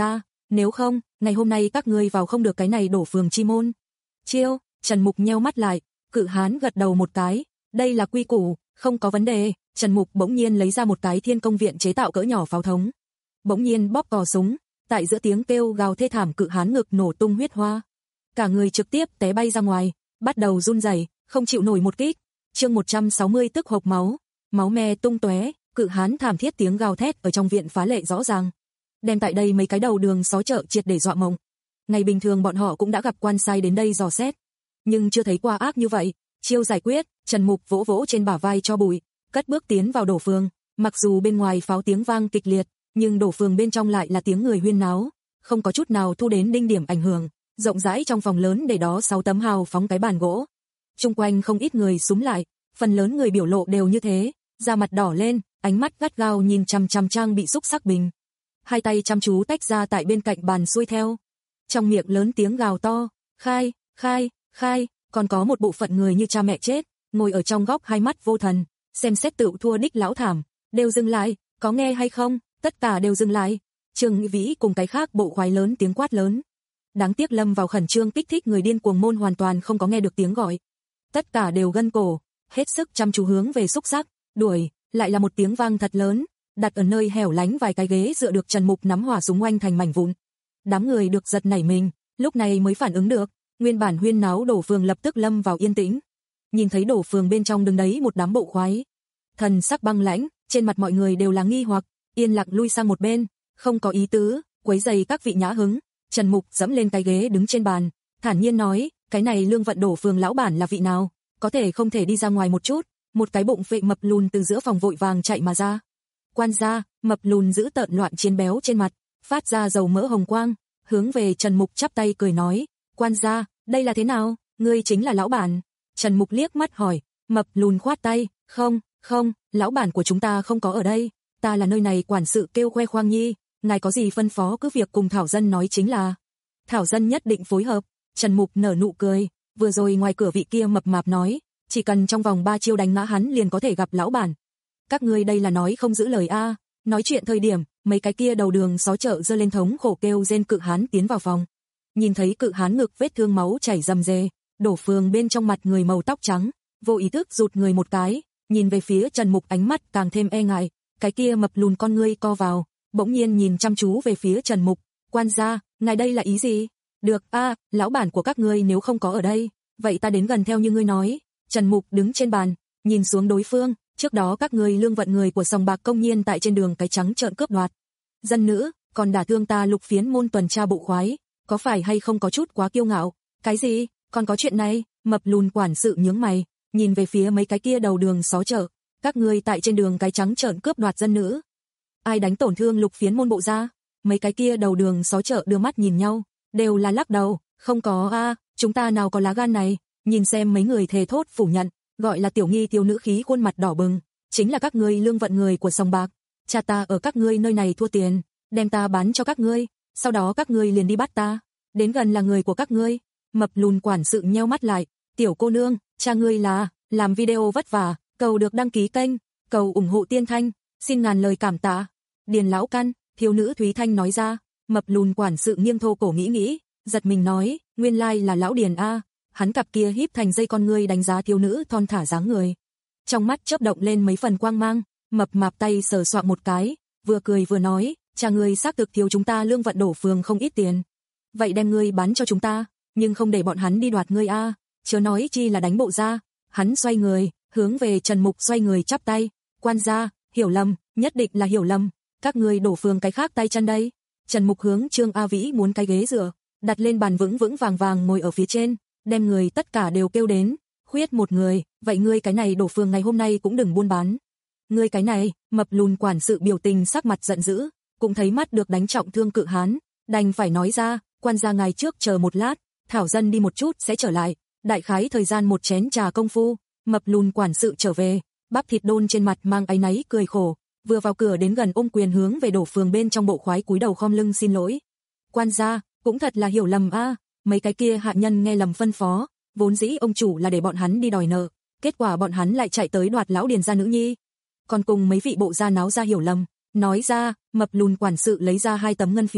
nếu không, ngày hôm nay các ngươi vào không được cái này đổ phường chi môn. Chiêu, Trần Mục nheo mắt lại, Cự Hán gật đầu một cái, đây là quy củ, không có vấn đề. Trần Mục bỗng nhiên lấy ra một cái Thiên Công viện chế tạo cỡ nhỏ pháo thống. Bỗng nhiên bóp cò súng, tại giữa tiếng kêu gào thê thảm Cự Hán ngực nổ tung huyết hoa. Cả người trực tiếp té bay ra ngoài, bắt đầu run rẩy, không chịu nổi một kích. Chương một trăm sáu mươi tức hộc máu, máu me tung tóe, Cự Hán thảm thiết tiếng gào thét ở trong viện phá lệ rõ ràng. Đem tại đây mấy cái đầu đường xó chợ triệt để dọa mộng. Ngày bình thường bọn họ cũng đã gặp quan sai đến đây dò xét, nhưng chưa thấy qua ác như vậy. Chiêu giải quyết, Trần Mục vỗ vỗ trên bả vai cho bụi, cất bước tiến vào đổ phường. Mặc dù bên ngoài pháo tiếng vang kịch liệt, nhưng đổ phường bên trong lại là tiếng người huyên náo, không có chút nào thu đến đinh điểm ảnh hưởng. Rộng rãi trong phòng lớn để đó sáu tấm hào phóng cái bàn gỗ. Chung quanh không ít người xúm lại, phần lớn người biểu lộ đều như thế, da mặt đỏ lên, ánh mắt gắt gao nhìn chằm chằm trang bị xúc sắc bình. Hai tay chăm chú tách ra tại bên cạnh bàn xuôi theo. Trong miệng lớn tiếng gào to, khai, khai, khai, còn có một bộ phận người như cha mẹ chết, ngồi ở trong góc hai mắt vô thần, xem xét tựu thua đích lão thảm, đều dừng lại, có nghe hay không, tất cả đều dừng lại. Trương Nghị Vĩ cùng cái khác bộ khoái lớn tiếng quát lớn. Đáng tiếc lâm vào khẩn trương kích thích người điên cuồng môn hoàn toàn không có nghe được tiếng gọi. Tất cả đều gân cổ, hết sức chăm chú hướng về xúc sắc, đuổi, lại là một tiếng vang thật lớn, đặt ở nơi hẻo lánh vài cái ghế dựa được Trần Mục nắm hỏa súng oanh thành mảnh vụn. Đám người được giật nảy mình, lúc này mới phản ứng được, nguyên bản huyên náo đổ phường lập tức lâm vào yên tĩnh. Nhìn thấy đổ phường bên trong đứng đấy một đám bộ khoái, thần sắc băng lãnh, trên mặt mọi người đều là nghi hoặc, yên lặng lui sang một bên, không có ý tứ quấy rầy các vị nhã hứng. Trần Mục dẫm lên cái ghế đứng trên bàn, thản nhiên nói, cái này lương vận đổ phường lão bản là vị nào, có thể không thể đi ra ngoài một chút. Một cái bụng phệ mập lùn từ giữa phòng vội vàng chạy mà ra. Quan gia, mập lùn giữ tợn loạn chiến béo trên mặt, phát ra dầu mỡ hồng quang, hướng về Trần Mục chắp tay cười nói, quan gia, đây là thế nào, ngươi chính là lão bản. Trần Mục liếc mắt hỏi, mập lùn khoát tay, không, không, lão bản của chúng ta không có ở đây, ta là nơi này quản sự kêu khoe khoang nhi, ngài có gì phân phó cứ việc cùng Thảo Dân nói chính là. Thảo Dân nhất định phối hợp. Trần Mục nở nụ cười, vừa rồi ngoài cửa vị kia mập mạp nói, chỉ cần trong vòng ba chiêu đánh ngã hắn liền có thể gặp lão bản. Các ngươi đây là nói không giữ lời a. Nói chuyện thời điểm, mấy cái kia đầu đường xó chợ giơ lên thống khổ kêu rên Cự Hán tiến vào phòng. Nhìn thấy Cự Hán ngực vết thương máu chảy rầm rề, đổ phường bên trong mặt người màu tóc trắng, vô ý thức rụt người một cái, nhìn về phía Trần Mục ánh mắt càng thêm e ngại, cái kia mập lùn con ngươi co vào, bỗng nhiên nhìn chăm chú về phía Trần Mục, quan gia, ngài đây là ý gì? Được a, lão bản của các ngươi nếu không có ở đây, vậy ta đến gần theo như ngươi nói. Trần Mục đứng trên bàn, nhìn xuống đối phương, trước đó các ngươi lương vận người của sòng bạc công nhiên tại trên đường cái trắng trợn cướp đoạt dân nữ, còn đả thương ta Lục Phiến môn tuần tra bộ khoái, có phải hay không có chút quá kiêu ngạo? Cái gì? Còn có chuyện này? Mập lùn quản sự nhướng mày, nhìn về phía mấy cái kia đầu đường xó chợ, các ngươi tại trên đường cái trắng trợn cướp đoạt dân nữ. Ai đánh tổn thương Lục Phiến môn bộ gia? Mấy cái kia đầu đường xó chợ đưa mắt nhìn nhau, đều là lắc đầu, không có a, chúng ta nào có lá gan này. Nhìn xem mấy người thề thốt phủ nhận, gọi là tiểu nghi tiểu nữ khí khuôn mặt đỏ bừng, chính là các ngươi lương vận người của sòng bạc, cha ta ở các ngươi nơi này thua tiền, đem ta bán cho các ngươi, sau đó các ngươi liền đi bắt ta, đến gần là người của các ngươi. Mập lùn quản sự nheo mắt lại, tiểu cô nương, cha ngươi là, làm video vất vả, cầu được đăng ký kênh, cầu ủng hộ Tiên Thanh, xin ngàn lời cảm tạ. Điền lão căn, thiếu nữ Thúy Thanh nói ra. Mập lùn quản sự nghiêng thô cổ nghĩ nghĩ, giật mình nói, nguyên lai like là lão Điền a. Hắn cặp kia híp thành dây con ngươi đánh giá thiếu nữ thon thả dáng người, trong mắt chớp động lên mấy phần quang mang. Mập mạp tay sờ soạng một cái, vừa cười vừa nói, cha ngươi xác thực thiếu chúng ta lương vận đổ phường không ít tiền, vậy đem ngươi bán cho chúng ta, nhưng không để bọn hắn đi đoạt ngươi a, à. Chớ nói chi là đánh bộ gia. Hắn xoay người, hướng về Trần Mục xoay người chắp tay, quan gia, hiểu lầm, nhất định là hiểu lầm, các ngươi đổ phường cái khác tay chân đây. Trần Mục hướng Trương A Vĩ muốn cái ghế dựa, đặt lên bàn vững vững vàng vàng ngồi ở phía trên, đem người tất cả đều kêu đến, khuyết một người, vậy ngươi cái này đổ phường ngày hôm nay cũng đừng buôn bán. Ngươi cái này, mập lùn quản sự biểu tình sắc mặt giận dữ, cũng thấy mắt được đánh trọng thương Cự Hán, đành phải nói ra, quan gia ngài trước chờ một lát, Thảo Dân đi một chút sẽ trở lại, đại khái thời gian một chén trà công phu. Mập lùn quản sự trở về, bắp thịt đôn trên mặt mang áy náy cười khổ, vừa vào cửa đến gần ôm quyền hướng về đổ phường bên trong bộ khoái cúi đầu khom lưng xin lỗi. Quan gia, cũng thật là hiểu lầm a, mấy cái kia hạ nhân nghe lầm phân phó, vốn dĩ ông chủ là để bọn hắn đi đòi nợ, kết quả bọn hắn lại chạy tới đoạt lão Điền gia nữ nhi, còn cùng mấy vị bộ gia náo ra hiểu lầm. Nói ra, mập lùn quản sự lấy ra hai tấm ngân phiếu,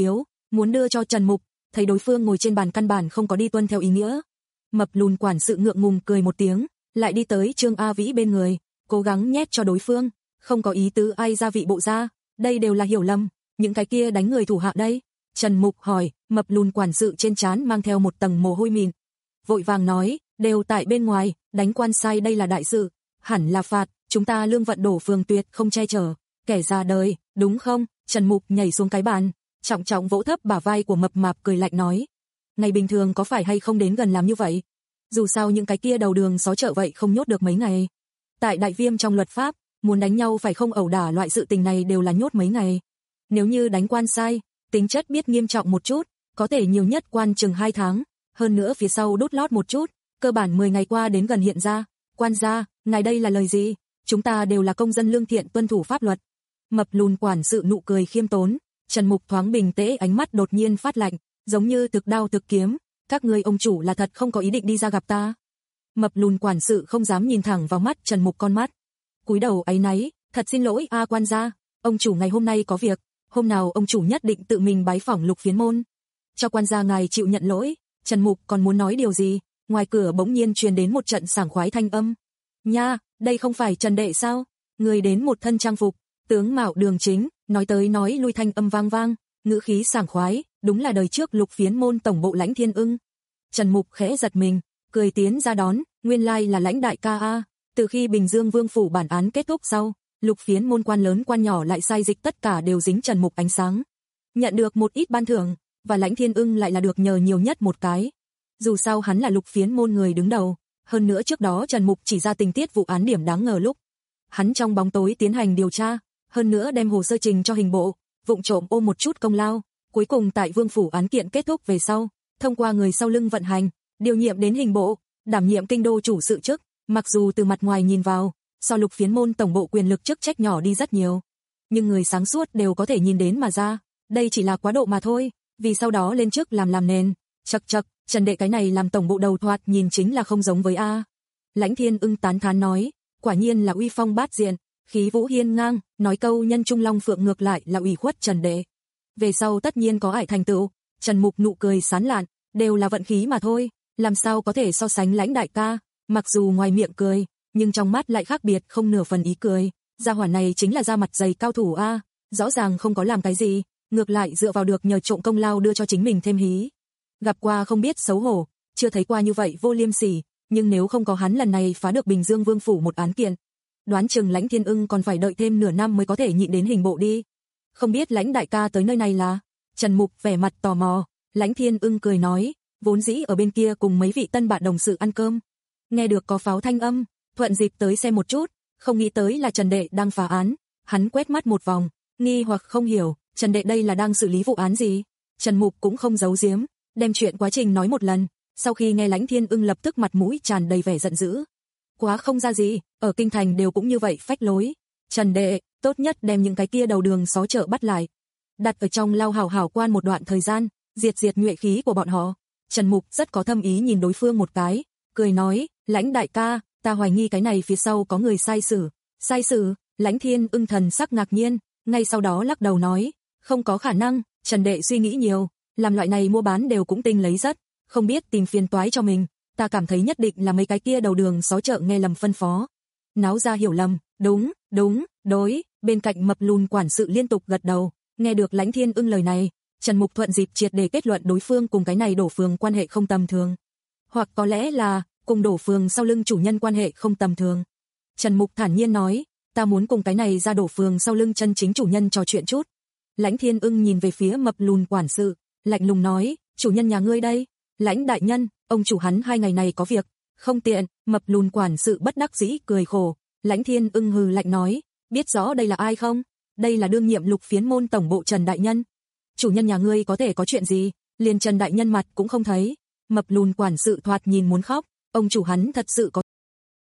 muốn đưa cho Trần Mục, thấy đối phương ngồi trên bàn căn bản không có đi tuân theo ý nghĩa. Mập lùn quản sự ngượng ngùng cười một tiếng, lại đi tới Trương A Vĩ bên người, cố gắng nhét cho đối phương, không có ý tứ ai gia vị bộ ra, đây đều là hiểu lầm, những cái kia đánh người thủ hạ đây. Trần Mục hỏi, mập lùn quản sự trên trán mang theo một tầng mồ hôi mịn. Vội vàng nói, đều tại bên ngoài, đánh quan sai đây là đại sự, hẳn là phạt, chúng ta lương vận đổ phường tuyệt không che chở, kẻ ra đời, đúng không? Trần Mục nhảy xuống cái bàn, trọng trọng vỗ thấp bả vai của mập mạp cười lạnh nói. Ngày bình thường có phải hay không đến gần làm như vậy? Dù sao những cái kia đầu đường xó chợ vậy không nhốt được mấy ngày. Tại Đại Viêm trong luật pháp, muốn đánh nhau phải không ẩu đả loại sự tình này đều là nhốt mấy ngày. Nếu như đánh quan sai, tính chất biết nghiêm trọng một chút, có thể nhiều nhất quan chừng hai tháng, hơn nữa phía sau đốt lót một chút, cơ bản mười ngày qua đến gần hiện ra. Quan gia, ngài đây là lời gì? Chúng ta đều là công dân lương thiện tuân thủ pháp luật. Mập lùn quản sự nụ cười khiêm tốn, Trần Mục thoáng bình tĩnh, ánh mắt đột nhiên phát lạnh, giống như thực đao thực kiếm, các ngươi ông chủ là thật không có ý định đi ra gặp ta. Mập lùn quản sự không dám nhìn thẳng vào mắt Trần Mục con mắt, cúi đầu áy náy, thật xin lỗi a quan gia, ông chủ ngày hôm nay có việc, hôm nào ông chủ nhất định tự mình bái phỏng Lục Phiến môn. Cho quan gia ngài chịu nhận lỗi. Trần Mục còn muốn nói điều gì, ngoài cửa bỗng nhiên truyền đến một trận sảng khoái thanh âm. Nha, đây không phải Trần đệ sao? Người đến một thân trang phục, tướng mạo đường chính, nói tới nói lui thanh âm vang vang, ngữ khí sảng khoái, đúng là đời trước Lục Phiến môn tổng bộ Lãnh Thiên Ưng. Trần Mục khẽ giật mình, cười tiến ra đón, nguyên lai là Lãnh đại ca a. Từ khi Bình Dương Vương phủ bản án kết thúc sau, Lục Phiến môn quan lớn quan nhỏ lại sai dịch tất cả đều dính Trần Mục ánh sáng. Nhận được một ít ban thưởng, và Lãnh Thiên Ưng lại là được nhờ nhiều nhất một cái. Dù sao hắn là Lục Phiến môn người đứng đầu, hơn nữa trước đó Trần Mục chỉ ra tình tiết vụ án điểm đáng ngờ lúc hắn trong bóng tối tiến hành điều tra, hơn nữa đem hồ sơ trình cho hình bộ, vụng trộm ôm một chút công lao, cuối cùng tại Vương phủ án kiện kết thúc về sau, thông qua người sau lưng vận hành, điều nhiệm đến hình bộ, đảm nhiệm kinh đô chủ sự chức, mặc dù từ mặt ngoài nhìn vào, so Lục Phiến môn tổng bộ quyền lực chức trách nhỏ đi rất nhiều, nhưng người sáng suốt đều có thể nhìn đến mà ra, đây chỉ là quá độ mà thôi, vì sau đó lên chức làm làm nền. Chậc chậc, Trần đệ cái này làm tổng bộ đầu thoạt nhìn chính là không giống với a. Lãnh Thiên Ưng tán thán nói, quả nhiên là uy phong bát diện, khí vũ hiên ngang, nói câu nhân trung long phượng ngược lại là ủy khuất Trần đệ. Về sau tất nhiên có ải thành tựu. Trần Mục nụ cười sán lạn, đều là vận khí mà thôi, làm sao có thể so sánh Lãnh đại ca, mặc dù ngoài miệng cười, nhưng trong mắt lại khác biệt không nửa phần ý cười, gia hỏa này chính là da mặt dày cao thủ a, rõ ràng không có làm cái gì, ngược lại dựa vào được nhờ trộm công lao đưa cho chính mình thêm hí. Gặp qua không biết xấu hổ, chưa thấy qua như vậy vô liêm sỉ, nhưng nếu không có hắn lần này phá được Bình Dương Vương phủ một án kiện, đoán chừng Lãnh Thiên Ưng còn phải đợi thêm nửa năm mới có thể nhịn đến hình bộ đi. Không biết Lãnh đại ca tới nơi này là? Trần Mục vẻ mặt tò mò. Lãnh Thiên Ưng cười nói, vốn dĩ ở bên kia cùng mấy vị tân bạn đồng sự ăn cơm, nghe được có pháo thanh âm, thuận dịp tới xem một chút, không nghĩ tới là Trần đệ đang phá án. Hắn quét mắt một vòng, nghi hoặc không hiểu, Trần đệ đây là đang xử lý vụ án gì? Trần Mục cũng không giấu giếm, đem chuyện quá trình nói một lần. Sau khi nghe Lãnh Thiên Ưng lập tức mặt mũi tràn đầy vẻ giận dữ. Quá không ra gì, ở kinh thành đều cũng như vậy phách lối. Trần đệ, tốt nhất đem những cái kia đầu đường xó chợ bắt lại, đặt ở trong lao hảo hảo quan một đoạn thời gian, diệt diệt nhuệ khí của bọn họ. Trần Mục rất có thâm ý nhìn đối phương một cái, cười nói, Lãnh đại ca, ta hoài nghi cái này phía sau có người sai sử. Sai sử? Lãnh Thiên Ưng thần sắc ngạc nhiên, ngay sau đó lắc đầu nói, không có khả năng, Trần đệ suy nghĩ nhiều, làm loại này mua bán đều cũng tinh lấy rất, không biết tìm phiền toái cho mình, ta cảm thấy nhất định là mấy cái kia đầu đường xó chợ nghe lầm phân phó. Náo ra hiểu lầm, đúng, đúng, đối, bên cạnh mập lùn quản sự liên tục gật đầu, nghe được Lãnh Thiên Ưng lời này, Trần Mục thuận dịp triệt để kết luận đối phương cùng cái này đổ phường quan hệ không tầm thường. Hoặc có lẽ là, cùng đổ phường sau lưng chủ nhân quan hệ không tầm thường. Trần Mục thản nhiên nói, ta muốn cùng cái này ra đổ phường sau lưng chân chính chủ nhân trò chuyện chút. Lãnh Thiên Ưng nhìn về phía mập lùn quản sự, lạnh lùng nói, chủ nhân nhà ngươi đây? Lãnh đại nhân, ông chủ hắn hai ngày này có việc, không tiện. Mập lùn quản sự bất đắc dĩ cười khổ. Lãnh Thiên Ưng hừ lạnh nói, biết rõ đây là ai không? Đây là đương nhiệm Lục Phiến môn tổng bộ Trần đại nhân. Chủ nhân nhà ngươi có thể có chuyện gì, liền Trần đại nhân mặt cũng không thấy. Mập lùn quản sự thoạt nhìn muốn khóc, ông chủ hắn thật sự có.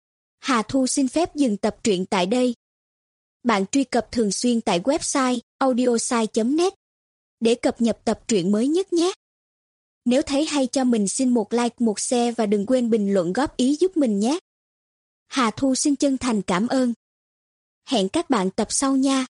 Hà Thu xin phép dừng tập truyện tại đây. Bạn truy cập thường xuyên tại website audiosai chấm net để cập nhật tập truyện mới nhất nhé. Nếu thấy hay cho mình xin một like, một share và đừng quên bình luận góp ý giúp mình nhé. Hà Thu xin chân thành cảm ơn. Hẹn các bạn tập sau nha.